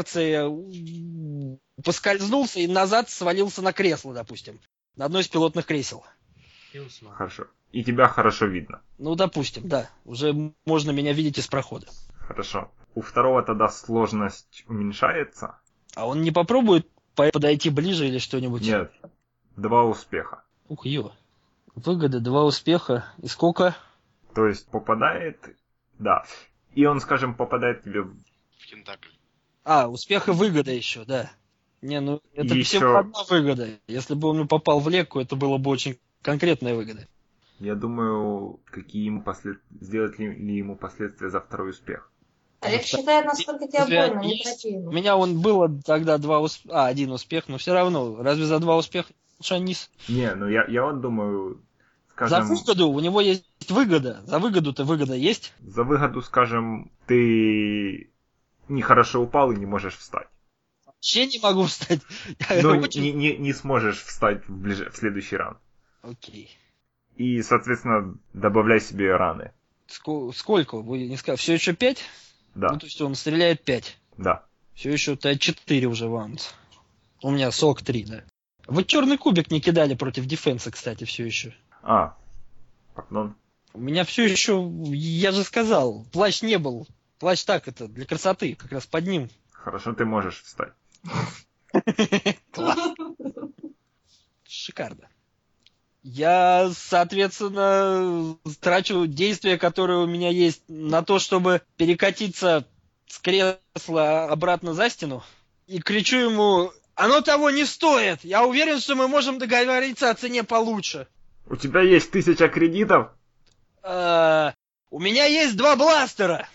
инерции, поскользнулся и назад свалился на кресло, допустим, на одно из пилотных кресел. И уснул. Хорошо. И тебя хорошо видно. Ну, допустим, да, уже можно меня видеть из прохода. Хорошо. У второго тогда сложность уменьшается? А он не попробует по- подойти ближе или что-нибудь? Нет. Два успеха. Ух, ё. Выгода, два успеха. И сколько? То есть попадает... Да. И он, скажем, попадает тебе... в- В тентакль. А, успех и выгода еще, да. Не, ну это Еще- всего одна выгода. Если бы он попал в лекку, это было бы очень конкретная выгода. Я думаю, какие ему послед... сделать ли, ли ему последствия за второй успех. Олег считает, насколько тебе Разве больно, не есть? торопи У его. меня он было тогда два успеха, а, один успех, но все равно. Разве за два успеха шанис? Не, ну я, я вот думаю, За скажем, выгоду у него есть выгода. За выгоду-то выгода есть. за выгоду, скажем, ты нехорошо упал и не можешь встать. Вообще не могу встать. Я Ну, очень- не, не, не сможешь встать в, ближ... в следующий раунд. Окей. И, соответственно, добавляй себе раны. Ско- Сколько? Вы не сказали? Все еще пять? Да, Ну, то есть он стреляет пять. да. Все еще четыре уже ваунс. У меня сок три, да. Вы черный кубик не кидали против дефенса, кстати, все еще. А, пардон. У меня все еще, я же сказал, плащ не был. Плащ так это, для красоты, как раз под ним. Хорошо, ты можешь встать. Класс. Шикарно. Я, соответственно, трачу действия, которые у меня есть, на то, чтобы перекатиться с кресла обратно за стену. И кричу ему: оно того не стоит! Я уверен, что мы можем договориться о цене получше. У тебя есть тысяча кредитов? Э, У меня есть два бластера.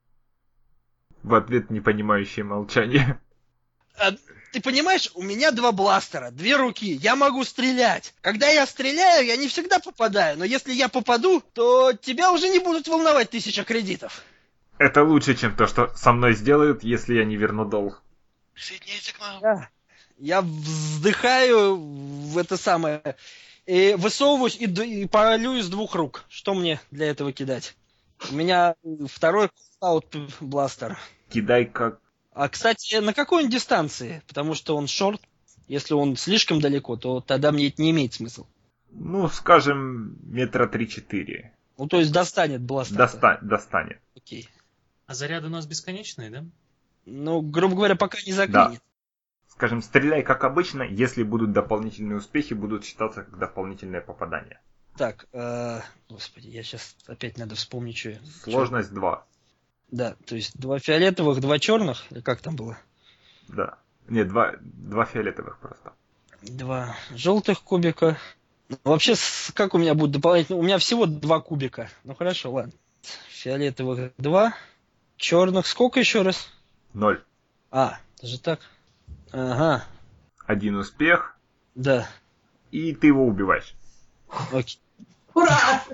В ответ непонимающее молчание. А, Ты понимаешь, у меня два бластера, две руки, я могу стрелять. Когда я стреляю, я не всегда попадаю, но если я попаду, то тебя уже не будут волновать тысяча кредитов. Это лучше, чем то, что со мной сделают, если я не верну долг. Присоединяйся к нам. Да. Я вздыхаю в это самое, и высовываюсь и, д- и полю из двух рук. Что мне для этого кидать? У меня второй аут бластер. Кидай как... А, кстати, на какой он дистанции? Потому что он шорт. Если он слишком далеко, то тогда мне это не имеет смысла. Ну, скажем, метра три-четыре. Ну, то есть достанет бластер. Доста... Достанет. Окей. А заряды у нас бесконечные, да? Ну, грубо говоря, пока не Да. заклинит. Скажем, стреляй как обычно, если будут дополнительные успехи, будут считаться как дополнительное попадание. Так, э, господи, я сейчас опять надо вспомнить, что я... Сложность два. Да, то есть два фиолетовых, два черных, или как там было? Да. Нет, два, два фиолетовых просто. Два желтых кубика. Ну, вообще, с- как у меня будет дополнительно? У меня всего два кубика. Ну хорошо, ладно. Фиолетовых два, черных сколько еще раз? Ноль. А, даже так? Ага, Один успех, да, и ты его убиваешь. окей. Ура!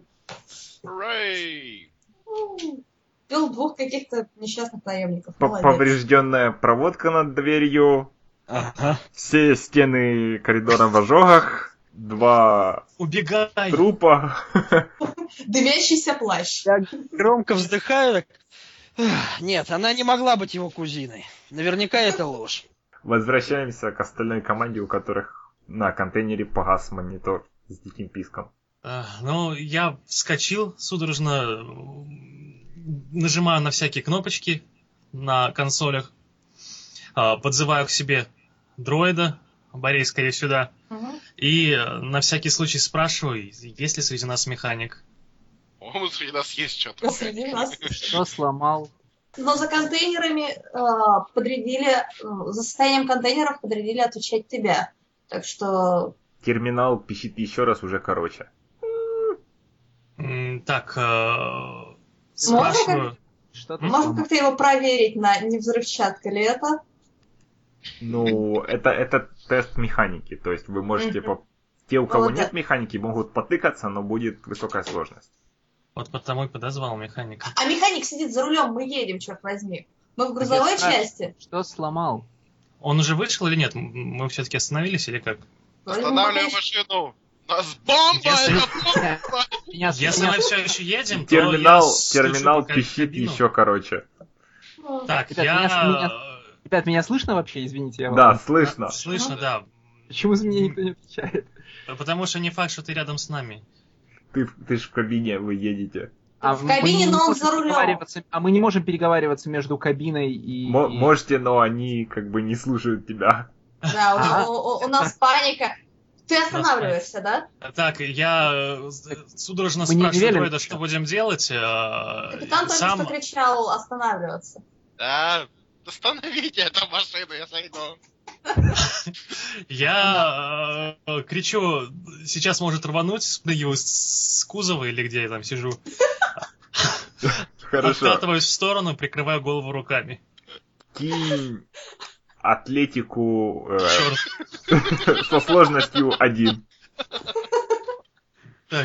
Уray! Бил двух каких-то несчастных наемников. П- Молодец. Поврежденная проводка над дверью, Ага. все стены коридора в ожогах, два Убегай! трупа. Дымящийся плащ. Я громко вздыхаю. так, «Эх, Нет, она не могла быть его кузиной. Наверняка это ложь. Возвращаемся к остальной команде, у которых на контейнере погас монитор с диким писком. А, Ну, я вскочил судорожно, нажимаю на всякие кнопочки на консолях, а, подзываю к себе дроида, Борей, скорее сюда, Мгм. и э, на всякий случай спрашиваю, есть ли среди нас механик. По-моему, среди нас есть что-то. Среди нас. Что сломал? Но за контейнерами э, подрядили, э, за состоянием контейнеров подрядили отвечать тебя. Так что Терминал пищит еще раз, уже короче. М, Так, э, спрашиваю. Что ты можно сломал? как-то его проверить, на не взрывчатка ли это. Ну, это, это тест механики. То есть вы можете... Мгм. по- Те, у кого Ну, нет да. механики, могут потыкаться, но будет высокая сложность. Вот потому и подозвал механика. А механик сидит за рулем, мы едем, черт возьми. Мы в грузовой Я спрашиваю. части. Что сломал? Он уже вышел или нет? М, Мы все-таки остановились или как? Останавливаем машину! У нас бомба! Если- Это бомба! Меня, Если меня- мы все еще едем, то Терминал, я стучу терминал пока в пищит кабину. еще короче. Так, Ребят, я... меня- Ребят, меня слышно вообще? Извините, я Да, вам- слышно. Слышно, да. Почему за меня никто не отвечает? Потому что не факт, что ты рядом с нами. Ты, ты ж в кабине, вы едете. А В мы кабине, не но он можем за рулем. переговариваться- А мы не можем переговариваться между кабиной и... Мо- и- можете, но они как бы не слушают тебя. Да, у, Ага. у- у- у нас паника. Ты останавливаешься, да? Так, я э, с- судорожно Мы не спрашиваю велели дроида, ничего. что будем делать. э, Капитан только Сам... что кричал останавливаться. Да, остановите эту машину, я зайду. Я э, кричу, сейчас может рвануть, спрыгиваю с с кузова или где я там сижу. Хорошо. Откатываюсь в сторону, прикрываю голову руками. Кинь атлетику э, Черт. со сложностью один. Так.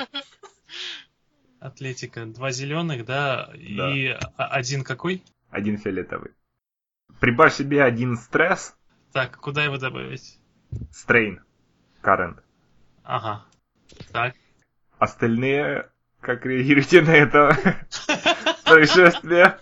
Атлетика. Два зеленых, да, и а- один какой? Один фиолетовый. Прибавь себе один стресс, Так, куда его добавить? стрейн, current. Ага. Так. Остальные, как реагируете на это происшествие?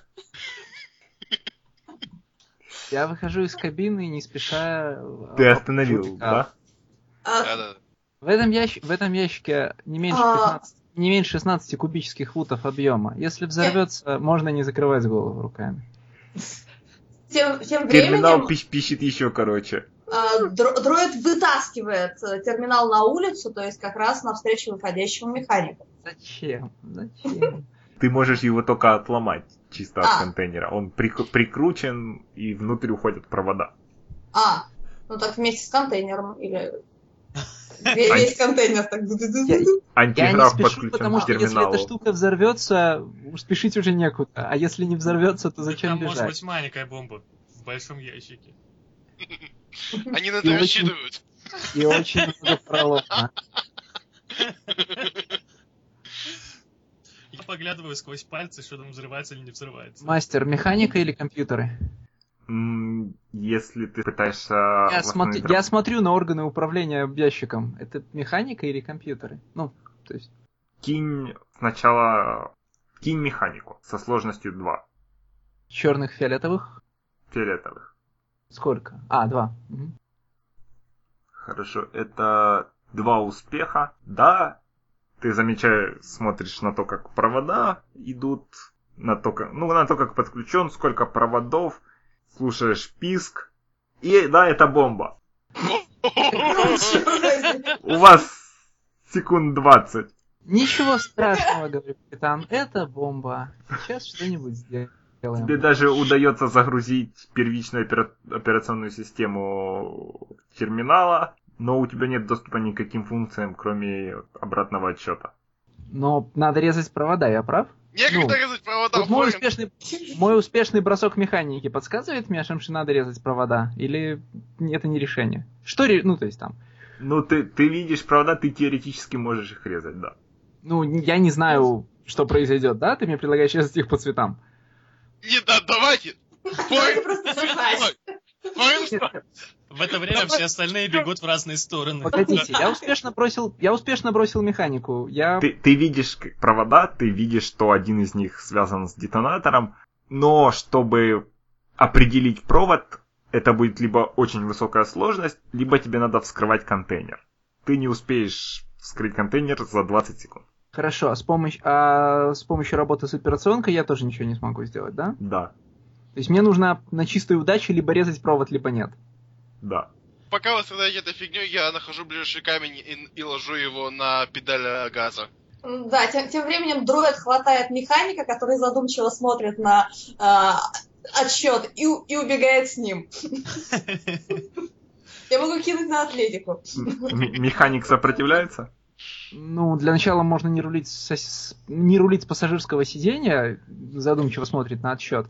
Я выхожу из кабины, не спеша... Ты э, остановил, обхожу да? А, Да-да. В этом, ящ... в этом ящике не меньше, А. пятнадцати, не меньше шестнадцати кубических футов объема. Если взорвется, можно не закрывать голову руками. тем, тем Терминал временем пищ- пищит еще короче. а, дро- дроид вытаскивает э, терминал на улицу, то есть как раз навстречу выходящему механику. Зачем? Зачем? Ты можешь его только отломать чисто от А. контейнера. Он прик- прикручен, и внутрь уходят провода. А, ну так вместе с контейнером или ве- весь контейнер так. Я, я не Антиграф спешу, подключен потому к что если терминалу. эта штука взорвется, спешить уже некуда. А если не взорвется, то зачем Там может бежать? быть маленькая бомба в большом ящике. Они на И это очень- рассчитывают. И очень многопроломно. Я поглядываю сквозь пальцы, что там взрывается или не взрывается. Мастер, механика или компьютеры? М, Если ты пытаешься... Я, восстановить смотрю, я смотрю на органы управления ящиком. Это механика или компьютеры? Ну, то есть... Кинь сначала... Кинь механику со сложностью два. Черных, фиолетовых? Фиолетовых. Сколько? А, два. Мгм. Хорошо, это два успеха. Да, ты замечаешь, смотришь на то, как провода идут, на то, как, ну, на то, как подключен, сколько проводов, слушаешь писк. И да, это бомба. У вас секунд двадцать. Ничего страшного, говорю капитан. Это бомба. Сейчас что-нибудь сделаем. Тебе даже удается загрузить первичную опера- операционную систему терминала, но у тебя нет доступа ни к каким функциям, кроме обратного отсчета. Но надо резать провода, я прав? Некогда Ну, резать провода Вот в мой воин. успешный, мой успешный бросок механики подсказывает мне, что надо резать провода? Или это не решение? Что, ре- ну, то есть там... Ну, ты, ты видишь провода, ты теоретически можешь их резать, да. Ну, я не знаю, что произойдет, да? Ты мне предлагаешь резать их по цветам? Не, да, давайте. Давайте просто сажать. Воинство. В это время все остальные бегут в разные стороны. Погодите, я успешно бросил, я успешно бросил механику. Я... Ты, ты видишь провода, ты видишь, что один из них связан с детонатором, но чтобы определить провод, это будет либо очень высокая сложность, либо тебе надо вскрывать контейнер. Ты не успеешь вскрыть контейнер за двадцать секунд. Хорошо, а с, помощью, а с помощью работы с операционкой я тоже ничего не смогу сделать, да? Да. То есть мне нужно на чистой удаче либо резать провод, либо нет. Да. Пока вы страдаете этой фигней, я нахожу ближайший камень и, и ложу его на педаль газа. Да, тем, тем временем дроид хватает механика, который задумчиво смотрит на э, отсчет и, и убегает с ним. Я могу кинуть на атлетику. М- механик сопротивляется? Ну, для начала можно не рулить с, не рулить с пассажирского сиденья, задумчиво смотрит на отсчет.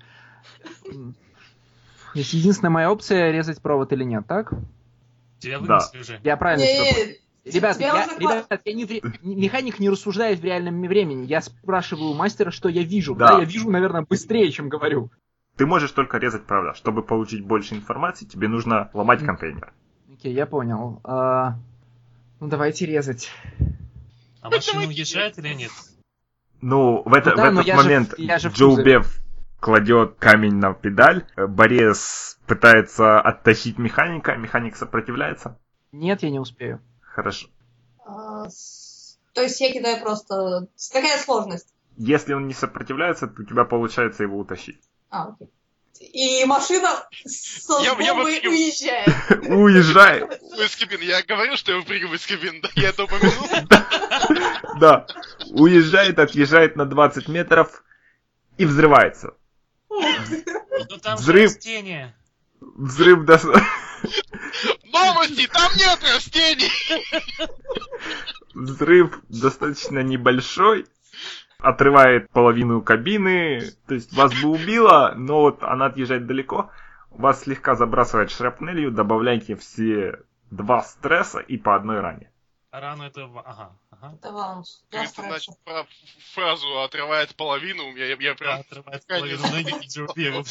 Есть единственная моя опция — резать провод или нет, так? Тебя вынесли уже. Я правильно Не, тебя не, понял. Ребята, тебя я, уже ребята я не, вре- механик не рассуждает в реальном времени. Я спрашиваю у мастера, что я вижу. Да. Да, я вижу, наверное, быстрее, чем говорю. Ты можешь только резать провода. Чтобы получить больше информации, тебе нужно ломать контейнер. Окей, я понял. А, ну, давайте резать. А машина уезжает или нет? Ну, в, это, Ну да, в но этот я же в- момент я же в Джоу кузове. Беф кладет камень на педаль, Борис пытается оттащить механика, механик сопротивляется. Нет, я не успею. Хорошо. А, с- То есть я кидаю просто... Какая сложность? Если он не сопротивляется, то у тебя получается его утащить. А, окей. И машина со Я- я бомбой вообще- уезжает. Уезжай! Из кабины. Я говорил, что я выпрыгиваю из кабины, да? Я это упомянул. Да. Уезжает, отъезжает на двадцать метров и взрывается. Ну там же Взрыв. растение. Взрыв до... Новости! Там нет растений! Взрыв достаточно небольшой, отрывает половину кабины, то есть вас бы убило, но вот она отъезжает далеко, вас слегка забрасывает шрапнелью, добавляйте все два стресса и по одной ране. А рану это... в- Ага, ага. Это вам. Я Как ты начал стресса. фра- фразу «отрывает половину», я, я, я Да, прям... отрывает Конечно. половину ноги и Джо бегал.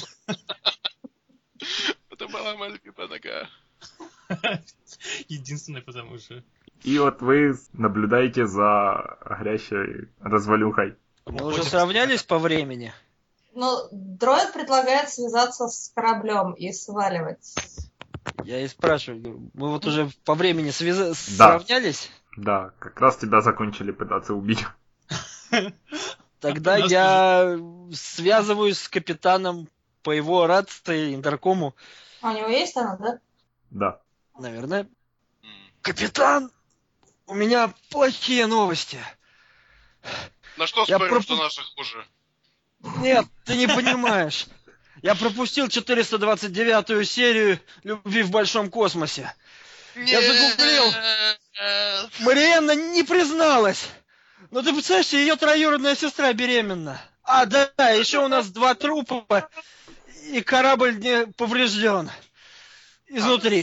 Это была моя любимая нога. Единственное, потому что... И вот вы наблюдаете за горящей развалюхой. Мы уже сравнялись по времени. Но дроид предлагает связаться с кораблем и сваливать. Я и спрашиваю, говорю, мы вот уже по времени связа- Да. сравнялись? Да, как раз тебя закончили пытаться убить. Тогда У нас я связываюсь с капитаном по его рации, интеркому. А у него есть она, да? Да. Наверное. М. Капитан, у меня плохие новости. На что Я спорим, пропу- что наши хуже? Нет, ты не понимаешь. Я пропустил четыреста двадцать девятую серию «Любви в большом космосе». Я загуглил. Мариэнна не призналась. Но ты представляешь, ее троюродная сестра беременна. А, да, да, еще у нас два трупа, и корабль не поврежден. Изнутри.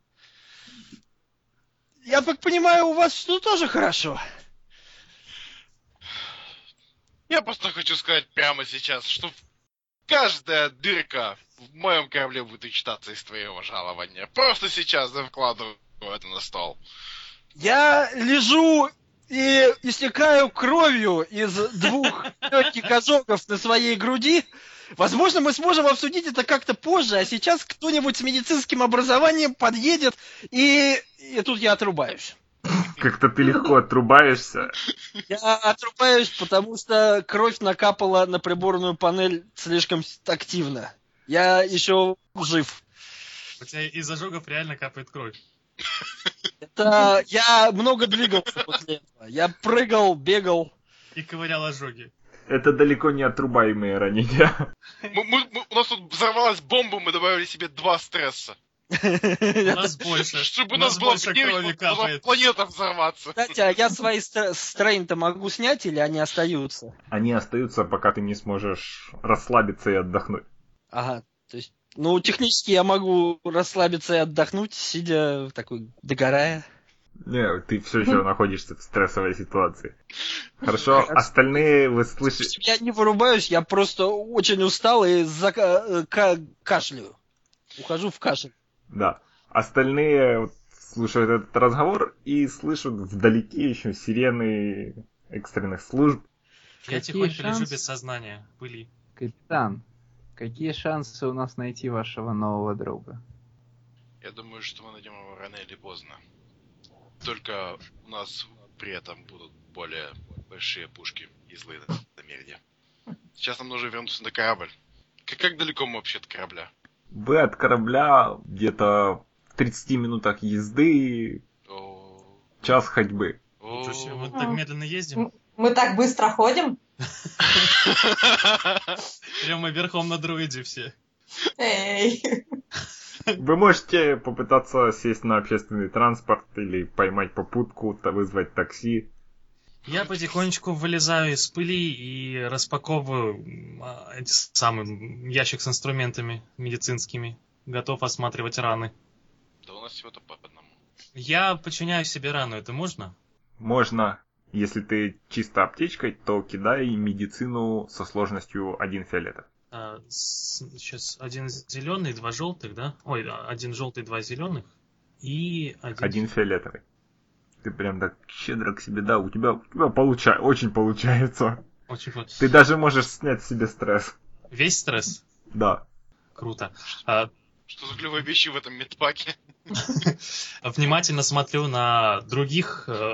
Я так понимаю, у вас что тоже хорошо? Я просто хочу сказать прямо сейчас, что каждая дырка в моем корабле будет вычитаться из твоего жалования. Просто сейчас я вкладываю это на стол. Я лежу и истекаю кровью из двух легких ожогов на своей груди. Возможно, мы сможем обсудить это как-то позже, а сейчас кто-нибудь с медицинским образованием подъедет, и, и тут я отрубаюсь. Как-то ты легко отрубаешься. Я отрубаюсь, потому что кровь накапала на приборную панель слишком активно. Я еще жив. У тебя из ожогов реально капает кровь. Это я много двигался после этого. Я прыгал, бегал. И ковырял ожоги. Это далеко не отрубаемые ранения. Мы- мы- мы- у нас тут взорвалась бомба, мы добавили себе два стресса. У нас больше. Чтобы У у нас нас было больше девять, крови должна капает. планета взорваться. Кстати, а я свои стр- стрейн-то могу снять или они остаются? Они остаются, пока ты не сможешь расслабиться и отдохнуть. Ага, то есть, ну, технически я могу расслабиться и отдохнуть, сидя такой, догорая. Не, ты все еще находишься в стрессовой ситуации. Хорошо, остальные вы слышите... Я не вырубаюсь, я просто очень устал и зака- э, ка- кашляю. Ухожу в кашель. Да. Остальные вот слушают этот разговор и слышат вдалеке еще сирены экстренных служб. Я Какие тихонько лежу шансы? без сознания. Пыли. Капитан, какие шансы у нас найти вашего нового друга? Я думаю, что мы найдем его рано или поздно. Только у нас при этом будут более большие пушки и злые намерения. Сейчас нам нужно вернуться на корабль. Как, как далеко мы вообще от корабля? Вы от корабля где-то в тридцати минутах езды, О, час ходьбы. о. Что ж, мы так медленно ездим? Мы так быстро ходим. Прямо верхом на дроиде все. Эй. Вы можете попытаться сесть на общественный транспорт или поймать попутку, то вызвать такси. Я потихонечку вылезаю из пыли и распаковываю а, эти самый ящик с инструментами медицинскими. Готов осматривать раны. Да у нас всего-то по одному. Я подчиняю себе рану, это можно? Можно, если ты чисто аптечкой, то кидай медицину со сложностью один фиолетов. А, с- сейчас один зеленый, два желтых, да? Ой, а, один желтый, два зеленых. И один... Один фиолетовый. Ты прям так щедро к себе, да, у тебя, у тебя получа- очень получается. Очень вот. Ты даже можешь снять себе стресс. Весь стресс? Да. Круто. А, Что за клевые вещи в этом медпаке? внимательно смотрю на других э,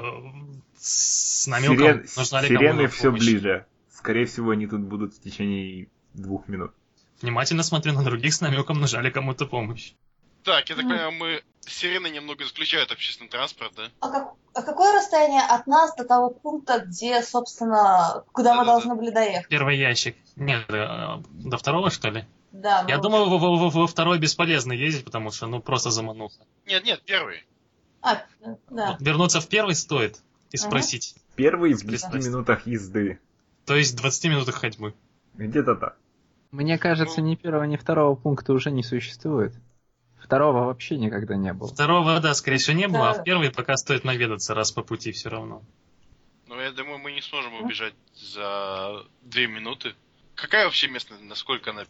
с намеком, Сирен- нужна ли Сирены кому все помощь. ближе. Скорее всего, они тут будут в течение двух минут. Внимательно смотрю на других с намеком, нужна ли кому-то помощь. Так, я так Мгм. понимаю, мы... Сирены немного исключают общественный транспорт, да? А, как- а какое расстояние от нас до того пункта, где, собственно, куда мы Да-да-да. должны были доехать? Первый ящик. Нет, э, до второго, что ли? Да, Я ну- думаю, во, во- во- во второй бесполезно ездить, потому что, ну, просто замануха. Нет, нет, первый. А, да. Вот вернуться в первый стоит и Ага. спросить. Первый в Спасибо. десяти минутах езды. То есть в двадцати минутах ходьбы. Где-то так. Мне кажется, Ну. ни первого, ни второго пункта уже не существует. Второго вообще никогда не было. Второго, да, скорее всего, не было, а Да. в первый пока стоит наведаться, раз по пути все равно. Но я думаю, мы не сможем убежать за две минуты. Какая вообще местность, насколько она...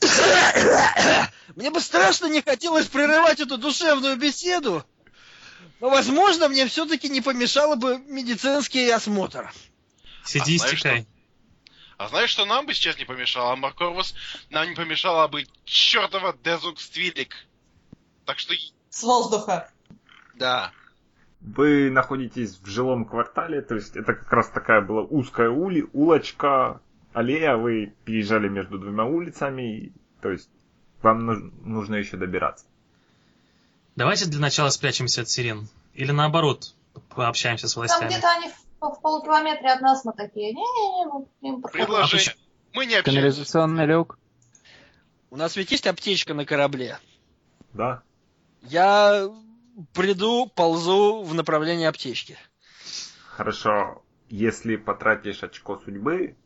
Мне бы страшно не хотелось прерывать эту душевную беседу, но, возможно, мне все-таки не помешало бы медицинский осмотр. Сиди и А знаешь стекай. А знаешь, что нам бы сейчас не помешало, Маркорвус? Нам не помешала бы чертова Дезукствилик. Так что... С воздуха. Да. Вы находитесь в жилом квартале, то есть это как раз такая была узкая ули, улочка, аллея, вы переезжали между двумя улицами, и- то есть вам нуж- нужно еще добираться. Давайте для начала спрячемся от сирен. Или наоборот, пообщаемся с Там властями. где-то они в, в полукилометре от нас, мы такие, не-не-не, мы им подходим. Предложение. Мы не общаемся. Канализационный люк. У нас ведь есть аптечка на корабле. Да? Я приду, ползу в направлении аптечки. Хорошо. Если потратишь очко судьбы,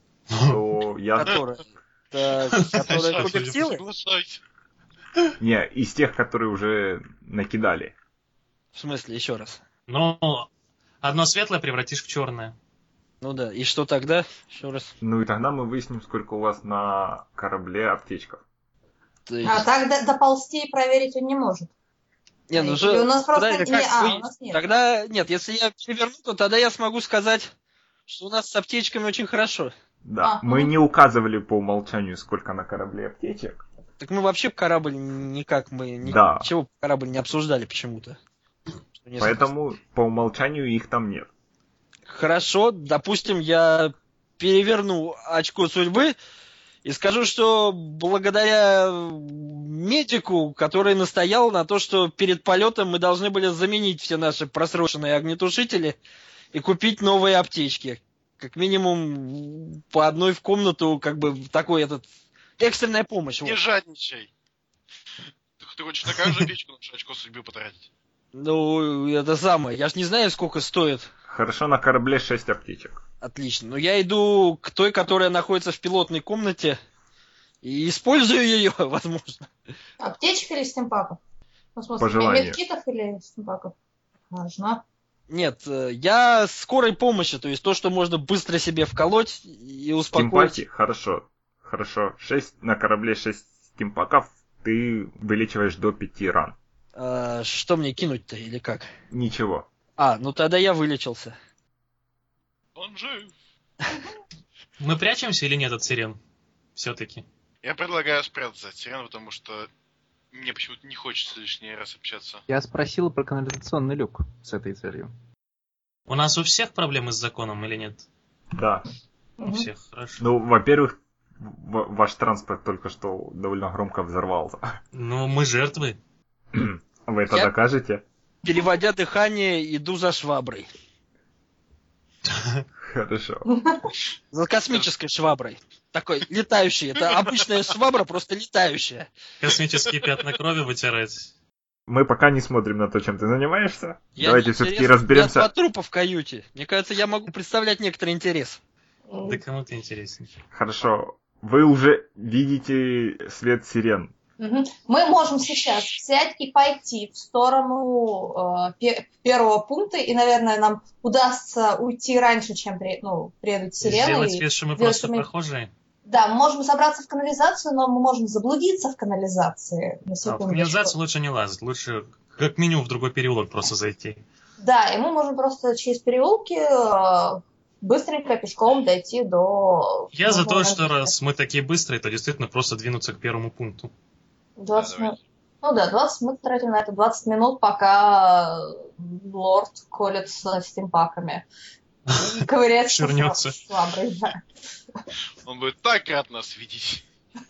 то я... Которая, это, которая кубик силы? Соглашайся. Не, из тех, которые уже накидали. В смысле, еще раз. Но одно светлое превратишь в черное. Ну да, и что тогда? Еще раз. Ну и тогда мы выясним, сколько у вас на корабле аптечков. То есть- А так до- доползти и проверить он не может. Не, ну Или же, у нас просто подожди, не- как а, вы- у нас нет. Тогда нет, если я переверну, то тогда я смогу сказать, что у нас с аптечками очень хорошо. Да, А, мы мгм. не указывали по умолчанию, сколько на корабле аптечек. Так мы вообще корабль никак мы ни- Да. ничего корабль не обсуждали почему-то. Что не Поэтому по умолчанию их там нет. Хорошо, допустим, я переверну очко судьбы и скажу, что благодаря медику, который настоял на то, что перед полетом мы должны были заменить все наши просроченные огнетушители и купить новые аптечки. Как минимум по одной в комнату, как бы такой этот экстренная помощь. Не вот. жадничай. Ты, ты хочешь такую же печку на очко судьбы потратить? Ну, это самое. Я ж не знаю, сколько стоит. Хорошо, на корабле шесть аптечек. Отлично. Но я иду к той, которая находится в пилотной комнате, и использую ее, возможно. Аптечек или стимпаков? Ну, в смысле, По желанию. медкитов или стимпаков? Важно. Нет, э, я скорой помощи, то есть то, что можно быстро себе вколоть и успокоить. Стимпаки? Хорошо. Хорошо. шесть на корабле шесть стимпаков, ты вылечиваешь до пяти ран. А, что мне кинуть-то или как? Ничего. А, ну тогда я вылечился. Он жив. Мы прячемся или нет от сирен? Все-таки. Я предлагаю спрятаться от сирен, потому что мне почему-то не хочется лишний раз общаться. Я спросил про канализационный люк с этой целью. У нас у всех проблемы с законом или нет? Да. У всех, хорошо. Ну, во-первых, в- ваш транспорт только что довольно громко взорвался. Ну, мы жертвы. Вы это Я- докажете? Переводя дыхание, иду за шваброй. Хорошо. За космической шваброй. Такой летающий. Это обычная швабра, просто летающая. Космические пятна крови вытирать. Мы пока не смотрим на то, чем ты занимаешься. Я Давайте не все-таки интересно, Я разберемся. два трупа в каюте. Мне кажется, я могу представлять некоторый интерес. Да кому-то интереснее. Хорошо. Вы уже видите свет сирен. Мгм. Мы можем сейчас взять и пойти в сторону э, пе- первого пункта, и, наверное, нам удастся уйти раньше, чем при, ну, приедут сирены. Сделать и вид, что мы сделать, просто что мы- прохожие. Да, мы можем забраться в канализацию, но мы можем заблудиться в канализации на А в секундочку. канализацию лучше не лазать. Лучше как минимум в другой переулок просто зайти. Да, и мы можем просто через переулки э, быстренько пешком дойти до... Я за то, нужного что места. раз мы такие быстрые, то действительно просто двинуться к первому пункту. двадцать Да, минут. Ну да, двадцать мы тратим на это двадцать минут, пока лорд колется стимпаками. И ковыряется Швырнется. с шваброй, да. Он будет так рад нас видеть.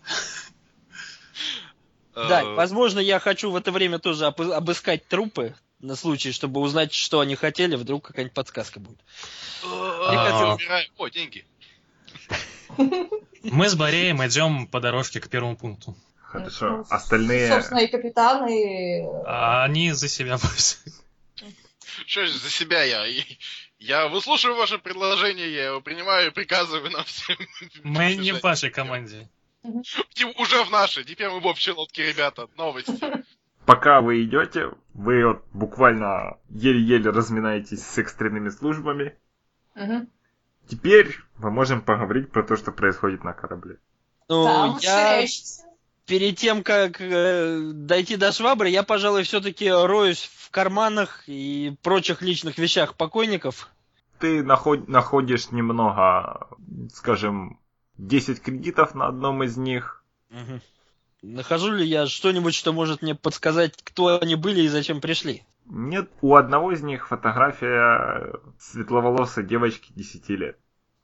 Да, Э, возможно, я хочу в это время тоже обы- обыскать трупы, на случай, чтобы узнать, что они хотели, вдруг какая-нибудь подсказка будет. э, А. убираем. О, деньги. Мы с Бореем идем по дорожке к первому пункту. Хорошо. Ну, Остальные... Собственно, и капитан, и... А они за себя пусть. Что ж, за себя я? Я выслушиваю ваше предложение, я его принимаю и приказываю нам всем. Мы не в бежать. вашей команде. Уже в нашей. Теперь мы в общей лодке, ребята. Новости. Пока вы идете, вы вот буквально еле-еле разминаетесь с экстренными службами. Мгм. Теперь мы можем поговорить про то, что происходит на корабле. Ну, Там я ширяющийся. перед тем, как э, дойти до швабры, я, пожалуй, все-таки роюсь в карманах и прочих личных вещах покойников. Ты наход- находишь немного, скажем, десять кредитов на одном из них. Мгм. Нахожу ли я что-нибудь, что может мне подсказать, кто они были и зачем пришли? Нет, у одного из них фотография светловолосой девочки десяти лет.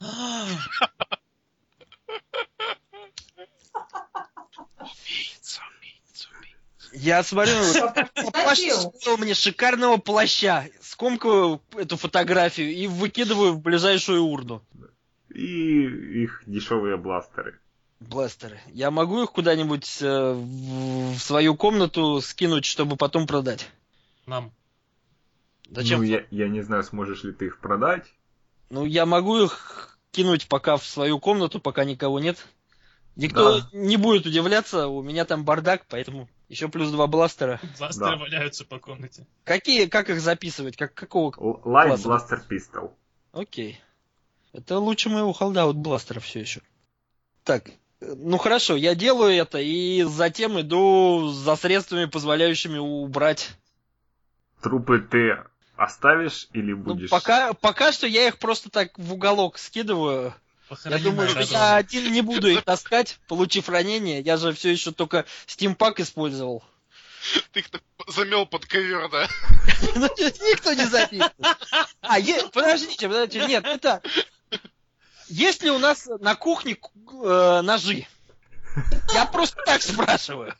Убийца, убийца, убийца. Я смотрю, Тащил. папаша сделал мне шикарного плаща, скомкаю эту фотографию и выкидываю в ближайшую урну. И их дешевые бластеры. Бластеры. Я могу их куда-нибудь э, в в свою комнату скинуть, чтобы потом продать? Нам. Зачем? Ну, я, я не знаю, сможешь ли ты их продать. Ну, я могу их кинуть пока в свою комнату, пока никого нет. Никто Да. не будет удивляться, у меня там бардак, поэтому еще плюс два бластера. Бластеры Да. валяются по комнате. Какие, как их записывать? Как, какого? Л- Light Классно. Blaster Pistol. Окей. Это лучше моего холдаут бластера все еще. Так, э, ну хорошо, я делаю это и затем иду за средствами, позволяющими убрать. Трупы ты оставишь или Ну, будешь... пока, пока что я их просто так в уголок скидываю. Я Похороним думаю, что разом. я один не буду их таскать, получив ранение. Я же все еще только стимпак использовал. Ты их так замел под ковер, да? Ну, никто не записывает. А, е- подождите, подождите, нет, это... Есть ли у нас на кухне э, ножи? Я просто так спрашиваю.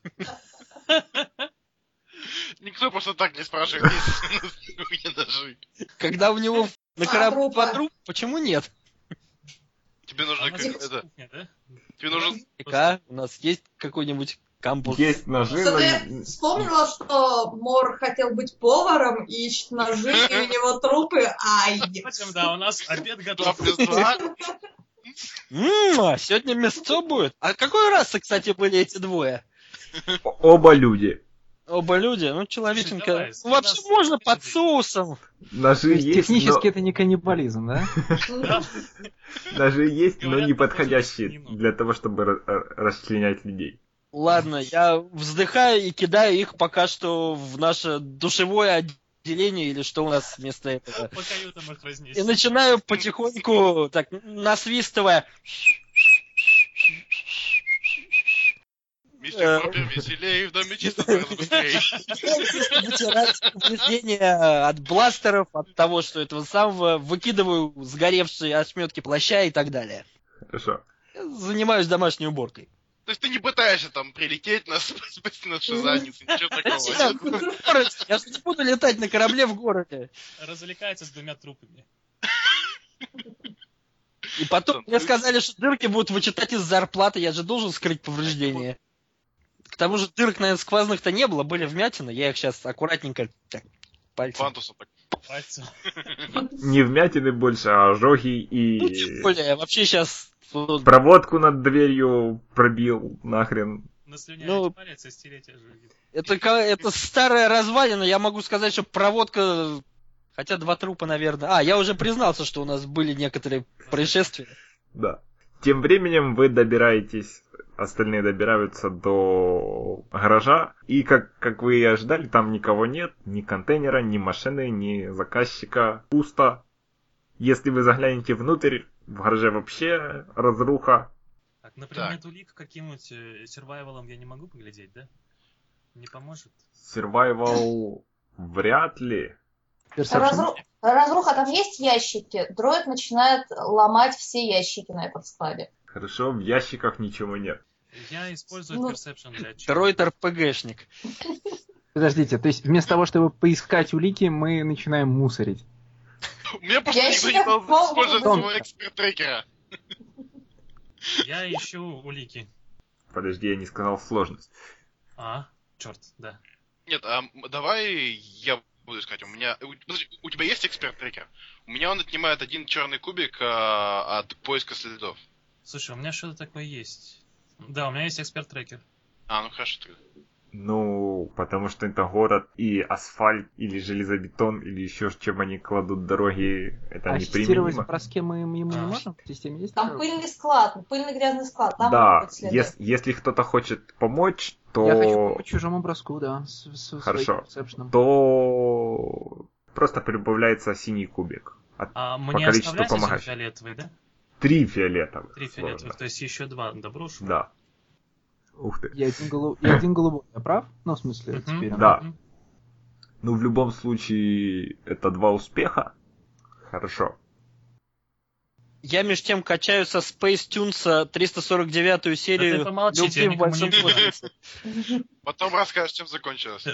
Никто просто так не спрашивает, есть у меня ножи. Когда у него на Два корабле трупа. два трупа, почему нет? Тебе А нужно у нас как есть это... кухня, да? Тебе нужен... Ика, у нас есть какой-нибудь кампус? Есть ножи, Что-то но... я не- вспомнила, что Мор хотел быть поваром и ищет ножи, и у него трупы. Ай! Впрочем, да, у нас обед Два готов. плюс два. М-м, сегодня мясо будет. А какой расы, кстати, были эти двое? О- Оба люди. Оба люди, ну, человеченька. Слушай, давай, Ну, вообще нас- можно под соусом. То Ножи есть есть, технически но... это не каннибализм, да? Ножи есть, но Говорят, не похоже, подходящие свинину. для того, чтобы ра- ра- расчленять людей. Ладно, я вздыхаю и кидаю их пока что в наше душевое отделение, или что у нас вместо этого. По каютам их разнесешь. И начинаю потихоньку, так, насвистывая. Мистер Поппер веселее, в доме чисто гораздо быстрее. Вытирать повреждения от бластеров, от того, что этого самого, выкидываю сгоревшие ошметки плаща и так далее. Хорошо. Занимаюсь домашней уборкой. То есть ты не пытаешься там прилететь на спасти нашу задницу, ничего Я такого. в городе, я же не буду летать на корабле в городе. Развлекается с двумя трупами. И потом мне сказали, что дырки будут вычитать из зарплаты, я же должен скрыть повреждения. К тому же дырок, наверное, сквозных-то не было, были вмятины, я их сейчас аккуратненько так, пальцем. Фантусом так. Пальцем. Не вмятины больше, а ожоги Ну, и... тем более, вообще сейчас... Проводку над дверью пробил нахрен. Наслюнявить Ну, палец и стереть ожоги. Это, ка- это старая развалина, я могу сказать, что проводка... Хотя два трупа, наверное. А, я уже признался, что у нас были некоторые происшествия. Да. Тем временем вы добираетесь, остальные добираются до гаража, и как, как вы и ожидали, там никого нет, ни контейнера, ни машины, ни заказчика, пусто. Если вы заглянете внутрь, в гараже вообще разруха. Так, например, Так. эту лик каким-нибудь э, сервайвалом я не могу поглядеть, да? Не поможет? Survival вряд ли. Разру- Разруха, там есть ящики? Дроид начинает ломать все ящики на этом складе. Хорошо, в ящиках ничего нет. Я использую Ну, Perception для чего? Дроид РПГшник. Подождите, то есть вместо того, чтобы поискать улики, мы начинаем мусорить. У меня просто Я никто еще не дал помню. использовать Тонко. своего эксперт-трекера. Я ищу улики. Подожди, я не сказал сложность. А, черт, да. Нет, а м- давай я буду искать. У меня... у- Подожди, у тебя есть эксперт-трекер? У меня он отнимает один черный кубик а, от поиска следов. Слушай, у меня что-то такое есть. Да, у меня есть эксперт-трекер. А, ну хорошо тогда. Ну, потому что это город и асфальт, или железобетон, или еще чем они кладут дороги, это А ассистировать в неприменимо. броске мы ему не А. можем? В системе есть? Там такое? пыльный склад, пыльный грязный склад. Там Да, могут быть следы. ес- если кто-то хочет помочь, то... Я хочу по чужому броску, да, с, с Хорошо. своим персепшеном. то просто прибавляется синий кубик. От- А По мне количеству оставлять один помогающих. фиолетовый, да? Три фиолетовых. Три сложно. фиолетовых, то есть еще два доброшу. Да. Ух ты. Я один, голу- я один голубой, я прав? Ну, в смысле, Мгм. теперь. Да. Мгм. Ну, в любом случае, это два успеха. Хорошо. Я меж тем качаю со Space Tunes триста сорок девятую серию ты помолчите, я «Любви в никому большом не буду. космосе». Потом расскажешь, чем закончилось.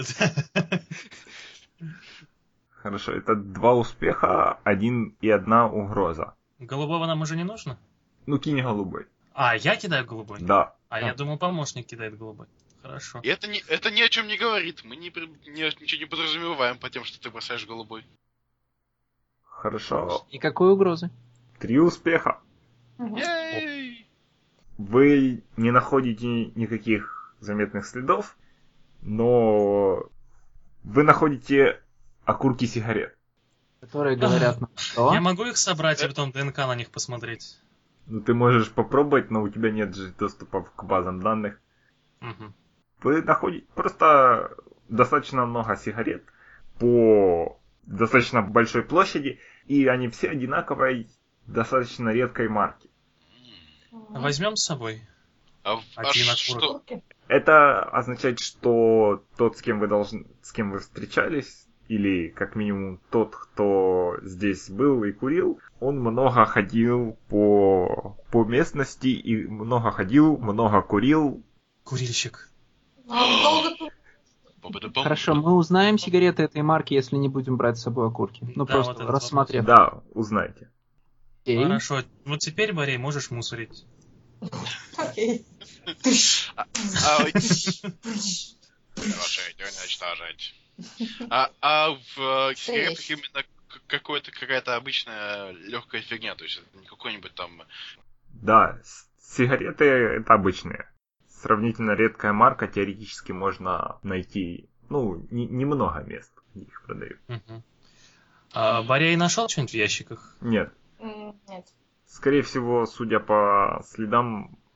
Хорошо, это два успеха, один и одна угроза. Голубого нам уже не нужно? Ну, кинь голубой. А, я кидаю голубой? Да. А Да. я думал, помощник кидает голубой. Хорошо. И это, не, это ни о чем не говорит. Мы не, при- не- ничего не подразумеваем по тем, что ты бросаешь голубой. Хорошо. Никакой угрозы. Три успеха. Мгм. Ей! Вы не находите никаких заметных следов, но вы находите окурки сигарет. Которые говорят нам, что... Я могу их собрать и потом ДНК на них посмотреть? Ну, ты можешь попробовать, но у тебя нет же доступа к базам данных. Мгм. Вы находите просто достаточно много сигарет по достаточно большой площади, и они все одинаковой, достаточно редкой марки. Возьмем с собой. А, в- а Один что? окурок. Окей. Это означает, что тот, с кем вы должны, с кем вы встречались, или как минимум тот, кто здесь был и курил, он много ходил по, по местности и много ходил, много курил. Курильщик. Ну, долго тут- Ба-ба-да-бам. Хорошо, мы узнаем сигареты этой марки, если не будем брать с собой окурки. Ну, Да, просто вот этот рассмотрев. Да, узнайте. Окей. Хорошо. Вот теперь, Борей, можешь мусорить. Окей. А, ой. Разрушить, уничтожить. А, а в э, сигаретах Есть. именно к- какой-то, какая-то обычная легкая фигня, то есть это не какой-нибудь там... Да, с- сигареты это обычные. Сравнительно редкая марка, теоретически можно найти, ну, не- немного мест, где их продают. Мгм. А Борей нашел что-нибудь в ящиках? Нет. М, Нет. Скорее всего, судя по следам,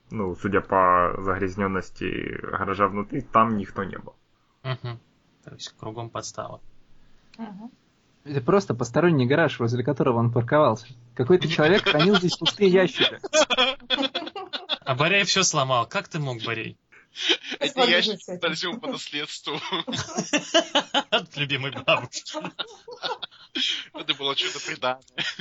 Ну, судя по загрязненности гаража внутри, там никто не был. Угу. То есть кругом подстава. Мгм. Это просто посторонний гараж, возле которого он парковался. Какой-то человек хранил здесь пустые ящики. А Борей все сломал. Как ты мог, Борей? Эти Смотри, ящики кстати. остались ему по наследству. От любимой бабушки. Это было чудо преданное.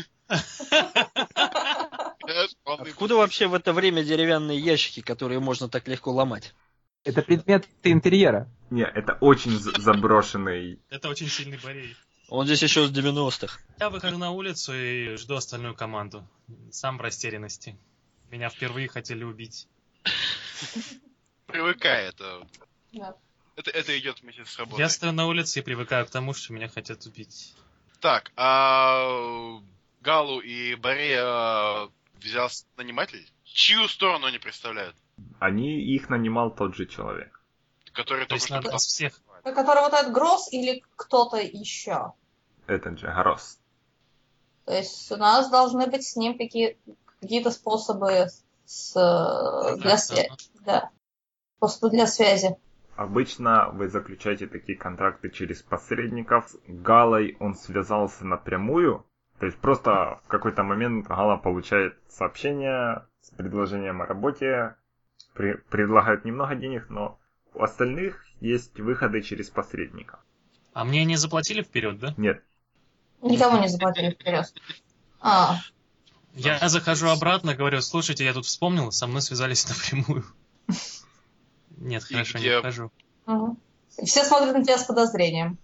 Откуда вообще в это время деревянные ящики, которые можно так легко ломать? Это предметы интерьера. Не, это очень з- заброшенный. Это очень сильный Борей. Он здесь еще с девяностых. Я выхожу на улицу и жду остальную команду. Сам в растерянности. Меня впервые хотели убить. Привыкай, это... Да. Это, это идет вместе с работой. Я стою на улице и привыкаю к тому, что меня хотят убить. Так, а Галу и Борея взял наниматель? Чью сторону они представляют? Они их нанимал тот же человек. Который То только есть что надо пытался- нас всех... Который вот этот Гросс или кто-то еще? Этот же Горос. То есть у нас должны быть с ним какие- какие-то способы с, э, для связи. Да. Способы для связи. Обычно вы заключаете такие контракты через посредников. С Галой он связался напрямую. То есть просто в какой-то момент Гала получает сообщение с предложением о работе. При- предлагают немного денег, но у остальных есть выходы через посредников. А мне не заплатили вперед, да? Нет, Никому не заплатили вперед. А, Я захожу обратно, говорю, слушайте, я тут вспомнил, со мной связались напрямую. Нет, И хорошо, где- не вхожу. угу. Все смотрят на тебя с подозрением.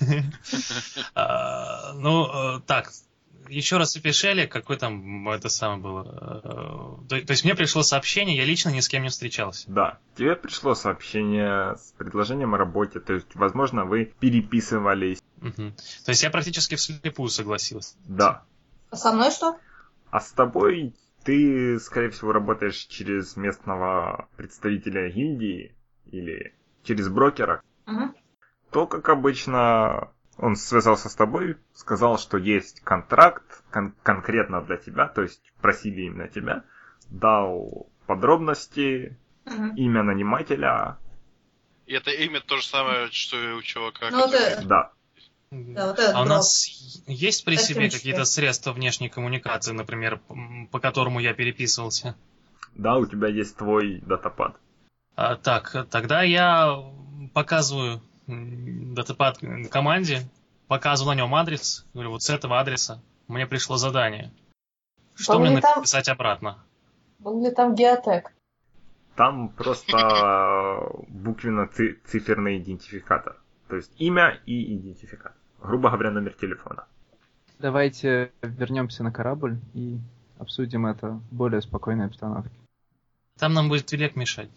А, Ну, э, так, еще раз опишели, какой там это самое было. э, То то есть мне пришло сообщение, я лично ни с кем не встречался. да. Тебе пришло сообщение с предложением о работе. То есть, возможно, вы переписывались. Мгм. То есть я практически вслепую согласился. Да. А со мной что? А с тобой ты, скорее всего, работаешь через местного представителя гильдии или через брокера. Угу. То, как обычно, он связался с тобой, сказал, что есть контракт кон- конкретно для тебя, то есть просили именно тебя, дал подробности, Угу. имя нанимателя, И это имя то же самое, что и у чувака. Ну, который- это- да. Да, вот этот А у Гросс. нас есть при себе Костюмчики. какие-то средства внешней коммуникации, например, м, по которому я переписывался? Да, у тебя есть твой датапад. А, так, тогда я показываю м, датапад команде, показываю на нем адрес, говорю, вот с этого адреса мне пришло задание. Что Был мне ли там- написать обратно? Был ли там геотек? Там просто буквенно-циферный идентификатор. То есть имя и идентификатор. Грубо говоря, номер телефона. Давайте вернемся на корабль и обсудим это в более спокойной обстановке. Там нам будет Твилек мешать.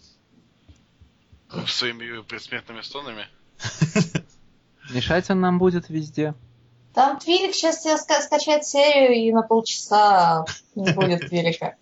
Своими предсмертными стонами. Мешать он нам будет везде. Там Твилик сейчас тебе ска- скачает серию, и на полчаса не будет Твилика.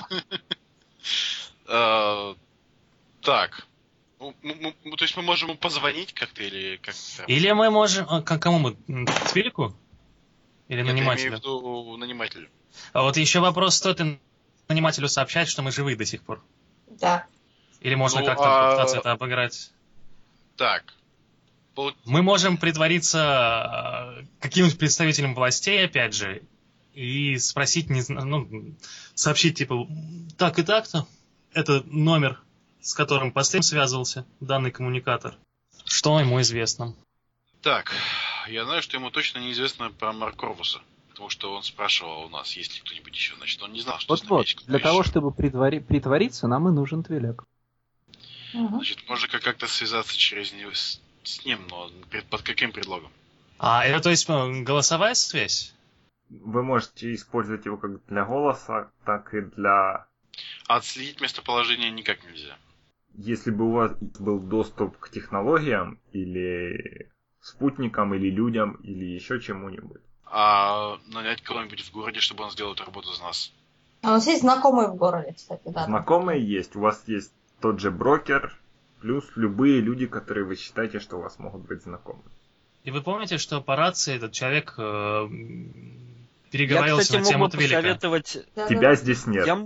А, Так. Ну, мы- мы- мы- То есть мы можем ему позвонить как-то или как-то? Или мы можем... а, к- Кому мы? М, Твилику? Или Нет, я имею нанимателю? в виду нанимателю. А вот еще вопрос, стоит ли нанимателю сообщать, что мы живы до сих пор? Да. Или можно Ну, как-то а- попытаться это обыграть? Так. Пол- Мы можем притвориться э, каким-нибудь представителем властей, опять же, и спросить, не зна- ну, сообщить, типа, так и так-то, это номер, с которым последним связывался данный коммуникатор. Что ему известно? Так, я знаю, что ему точно неизвестно про Маркорвуса. Потому что он спрашивал у нас, есть ли кто-нибудь еще. Значит, он не знал, что с нами Вот-вот, есть кто-то для того, еще. чтобы притвори- притвориться, нам и нужен Твилек. Мгм. Значит, можно как- как-то связаться через него с, с ним, но пред- под каким предлогом? А, это то есть э, голосовая связь? Вы можете использовать его как для голоса, так и для... А отследить местоположение никак нельзя. Если бы у вас был доступ к технологиям или спутникам, или людям, или еще чему-нибудь. А нанять кого-нибудь в городе, чтобы он сделал эту работу за нас. А у нас есть знакомые в городе, кстати, да. Знакомые есть, у вас есть тот же брокер, плюс любые люди, которые вы считаете, что у вас могут быть знакомы. И вы помните, что по рации этот человек э, м, Я, переговорился кстати, на мог тему бы Твилика? посоветовать... Да, Тебя да. здесь нет. Я, м-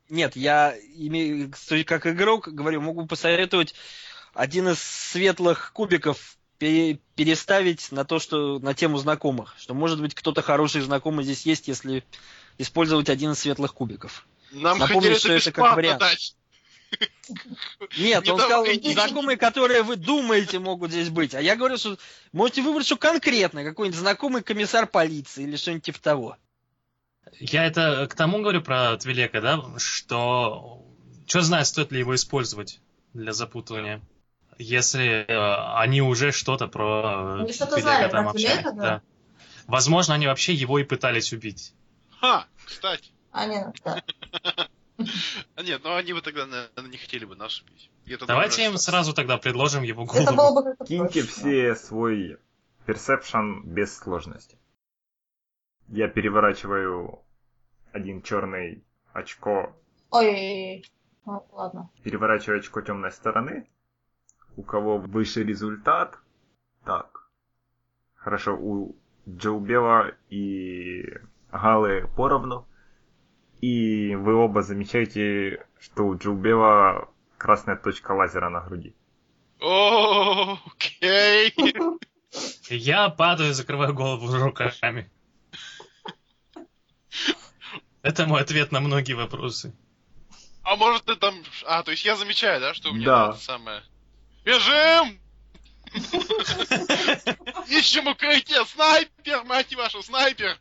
Нет, я имею, как игрок, говорю, могу посоветовать один из светлых кубиков пере- переставить на то, что на тему знакомых. Что, может быть, кто-то хороший знакомый здесь есть, если использовать один из светлых кубиков. Нам Напомню, хотели что это это как бесплатно вариант. дать. Нет, Не он сказал, давайте. знакомые, которые вы думаете могут здесь быть. А я говорю, что можете выбрать, что конкретно, какой-нибудь знакомый комиссар полиции или что-нибудь типа того. Я это к тому говорю про Твилека, да, что... Что знает, стоит ли его использовать для запутывания, если э, они уже что-то про Они что-то Твилека знали там про общались. Твилека, да. Возможно, они вообще его и пытались убить. Ха, кстати. А, нет, да. А нет, ну они бы тогда, наверное, не хотели бы нас убить. И это Давайте тоже им что- сразу тогда предложим его Это голову. было бы как-то Киньте проще. все свой персепшн без сложности. Я переворачиваю один черный очко, Ой, ну, ладно. переворачиваю очко темной стороны. У кого выше результат? Так. Хорошо, у Джоубева и Галы поровну. И вы оба замечаете, что у Джоубева красная точка лазера на груди. О, окей. Я падаю и закрываю голову руками. Это мой ответ на многие вопросы. А может ты там... А, то есть я замечаю, да, что у меня Да. это самое... Бежим! Ищем укрытие! Снайпер, мать вашу, снайпер!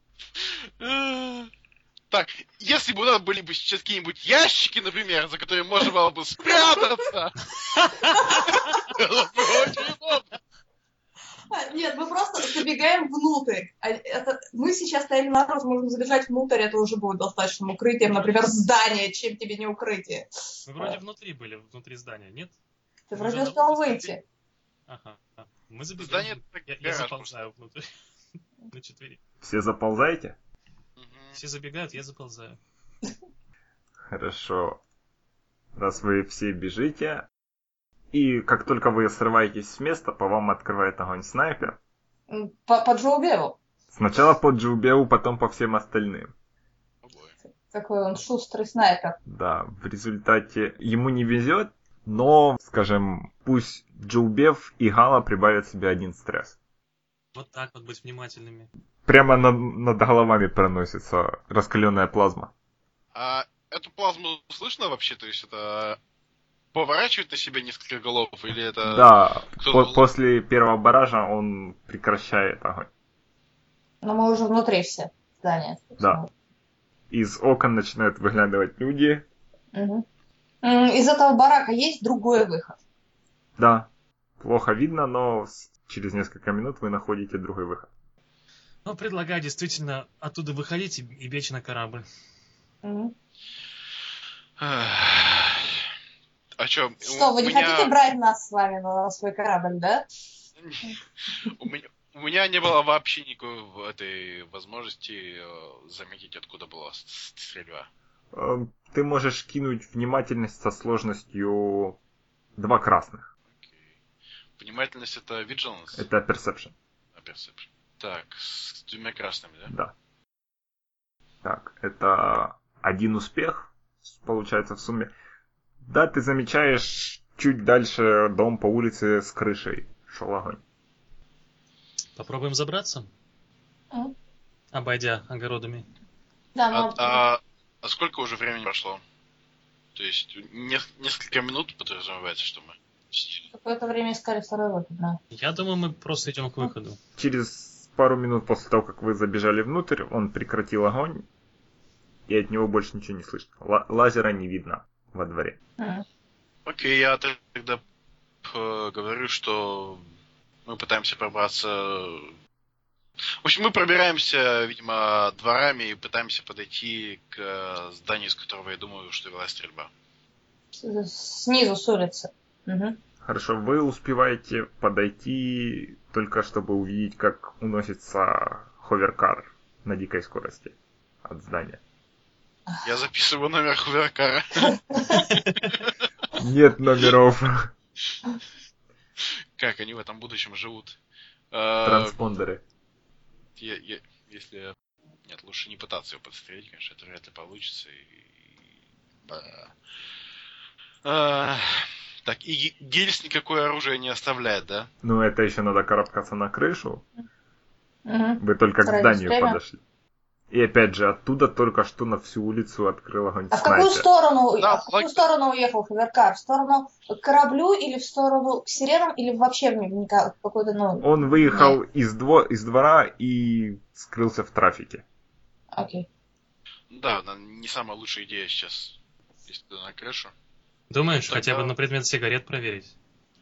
Так, если бы у нас были бы сейчас какие-нибудь ящики, например, за которые можно было бы спрятаться, было бы очень удобно. А, Нет, мы просто забегаем внутрь. А это, мы сейчас стояли наружу, можем забежать внутрь, это уже будет достаточным укрытием, например, здание, чем тебе не укрытие. Мы вроде внутри были, внутри здания, нет? Ты Мы вроде же успел на улице выйти. Ага. а. Мы забегаем. Здание так Я, я гараж заползаю внутрь. На четыре. Все заползаете? Мгм. Все забегают, я заползаю. Хорошо. Раз вы все бежите, и как только вы срываетесь с места, по вам открывает огонь снайпер. М, По, по Джоубеву. Сначала по Джоубеву, потом по всем остальным. Обои. Какой он шустрый снайпер. Да, в результате ему не везет, но, скажем, пусть Джоубев и Гала прибавят себе один стресс. Вот так вот быть внимательными. Прямо над, над головами проносится раскаленная плазма. А эту плазму слышно вообще? То есть это поворачивает на себя несколько голов или это... Да, кто- по- после первого баража он прекращает огонь. Но мы уже внутри все здания. Да. Из окон начинают выглядывать люди. Мгм. М, Из этого барака есть другой выход. Да, плохо видно, но с- через несколько минут вы находите другой выход. Ну, предлагаю действительно оттуда выходить и, и бечь на корабль. Мгм. А чё? Что, вы не хотите брать нас с вами на свой корабль, да? У меня, у меня не было вообще никакой в- этой возможности э, заметить, откуда была с- с- стрельба. Эм, Ты можешь кинуть внимательность со сложностью два красных. Окей. Внимательность это vigilance, Это perception. а perception. Так, с двумя красными, да? Да. Так, это один успех, получается, в сумме. Да, ты замечаешь чуть дальше дом по улице с крышей. Шел огонь. Попробуем забраться, Мгм. обойдя огородами. Да, А, но... а- а сколько уже времени прошло? То есть не- несколько минут подразумевается, что мы сидели. Какое-то время искали второй выход, да. Я думаю, мы просто идем к выходу. Через пару минут после того, как вы забежали внутрь, он прекратил огонь, и от него больше ничего не слышно. Ла- лазера не видно во дворе. Мгм. Окей, я тогда э, говорю, что мы пытаемся пробраться... В общем, мы пробираемся, видимо, дворами и пытаемся подойти к э, зданию, из которого я думаю, что велась стрельба. С- Снизу, с улицы. Мгм. Хорошо, вы успеваете подойти только чтобы увидеть, как уносится ховеркар на дикой скорости от здания. Я записываю номер хуверкара. Нет номеров. Как они в этом будущем живут? Э, Транспондеры. я- я- Если... Нет, лучше не пытаться его подстрелить, конечно, это вряд ли получится. И А, Так, и Гильс никакое оружие не оставляет, да? Ну, это еще надо карабкаться на крышу. Мгм. Вы только к Тратить зданию время. подошли. И опять же, оттуда только что на всю улицу открыл огонь А в какую снайпер. сторону, Да, а в какую логично. сторону уехал Хаверкар? В сторону к кораблю или в сторону к сиренам, или вообще в ника- в какой-то, ну... Он выехал из, дво- из двора и скрылся в трафике. Окей. Да, да, не самая лучшая идея сейчас. Если ты на крышу. Думаешь, Тогда- хотя бы на предмет сигарет проверить?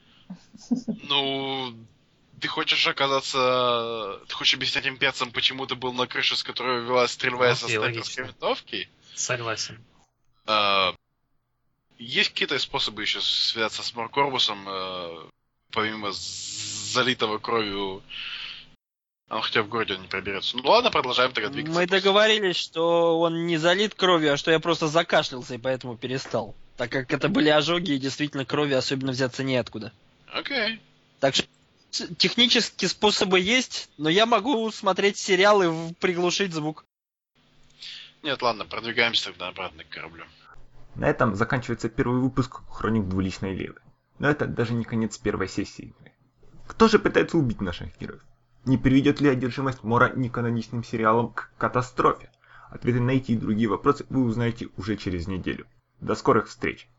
Ну, ты хочешь оказаться... Ты хочешь объяснять имперцам, почему ты был на крыше, с которой велась стрельба со Окей, снайперской логично. винтовки? Согласен. А, Есть какие-то способы еще связаться с Моркорбусом, э, помимо з- залитого кровью? А, хотя в городе он не проберется. Ну ладно, продолжаем тогда двигаться. Мы договорились, что он не залит кровью, а что я просто закашлялся и поэтому перестал. Так как это были ожоги, и действительно крови особенно взяться неоткуда. Окей. Так что с- технически способы есть, но я могу смотреть сериалы и в- приглушить звук. Нет, ладно, продвигаемся тогда обратно к кораблю. На этом заканчивается первый выпуск «Хроник двуличной Лилы». Но это даже не конец первой сессии игры. Кто же пытается убить наших героев? Не приведет ли одержимость Мора неканоничным сериалом к катастрофе? Ответы на эти и другие вопросы вы узнаете уже через неделю. До скорых встреч!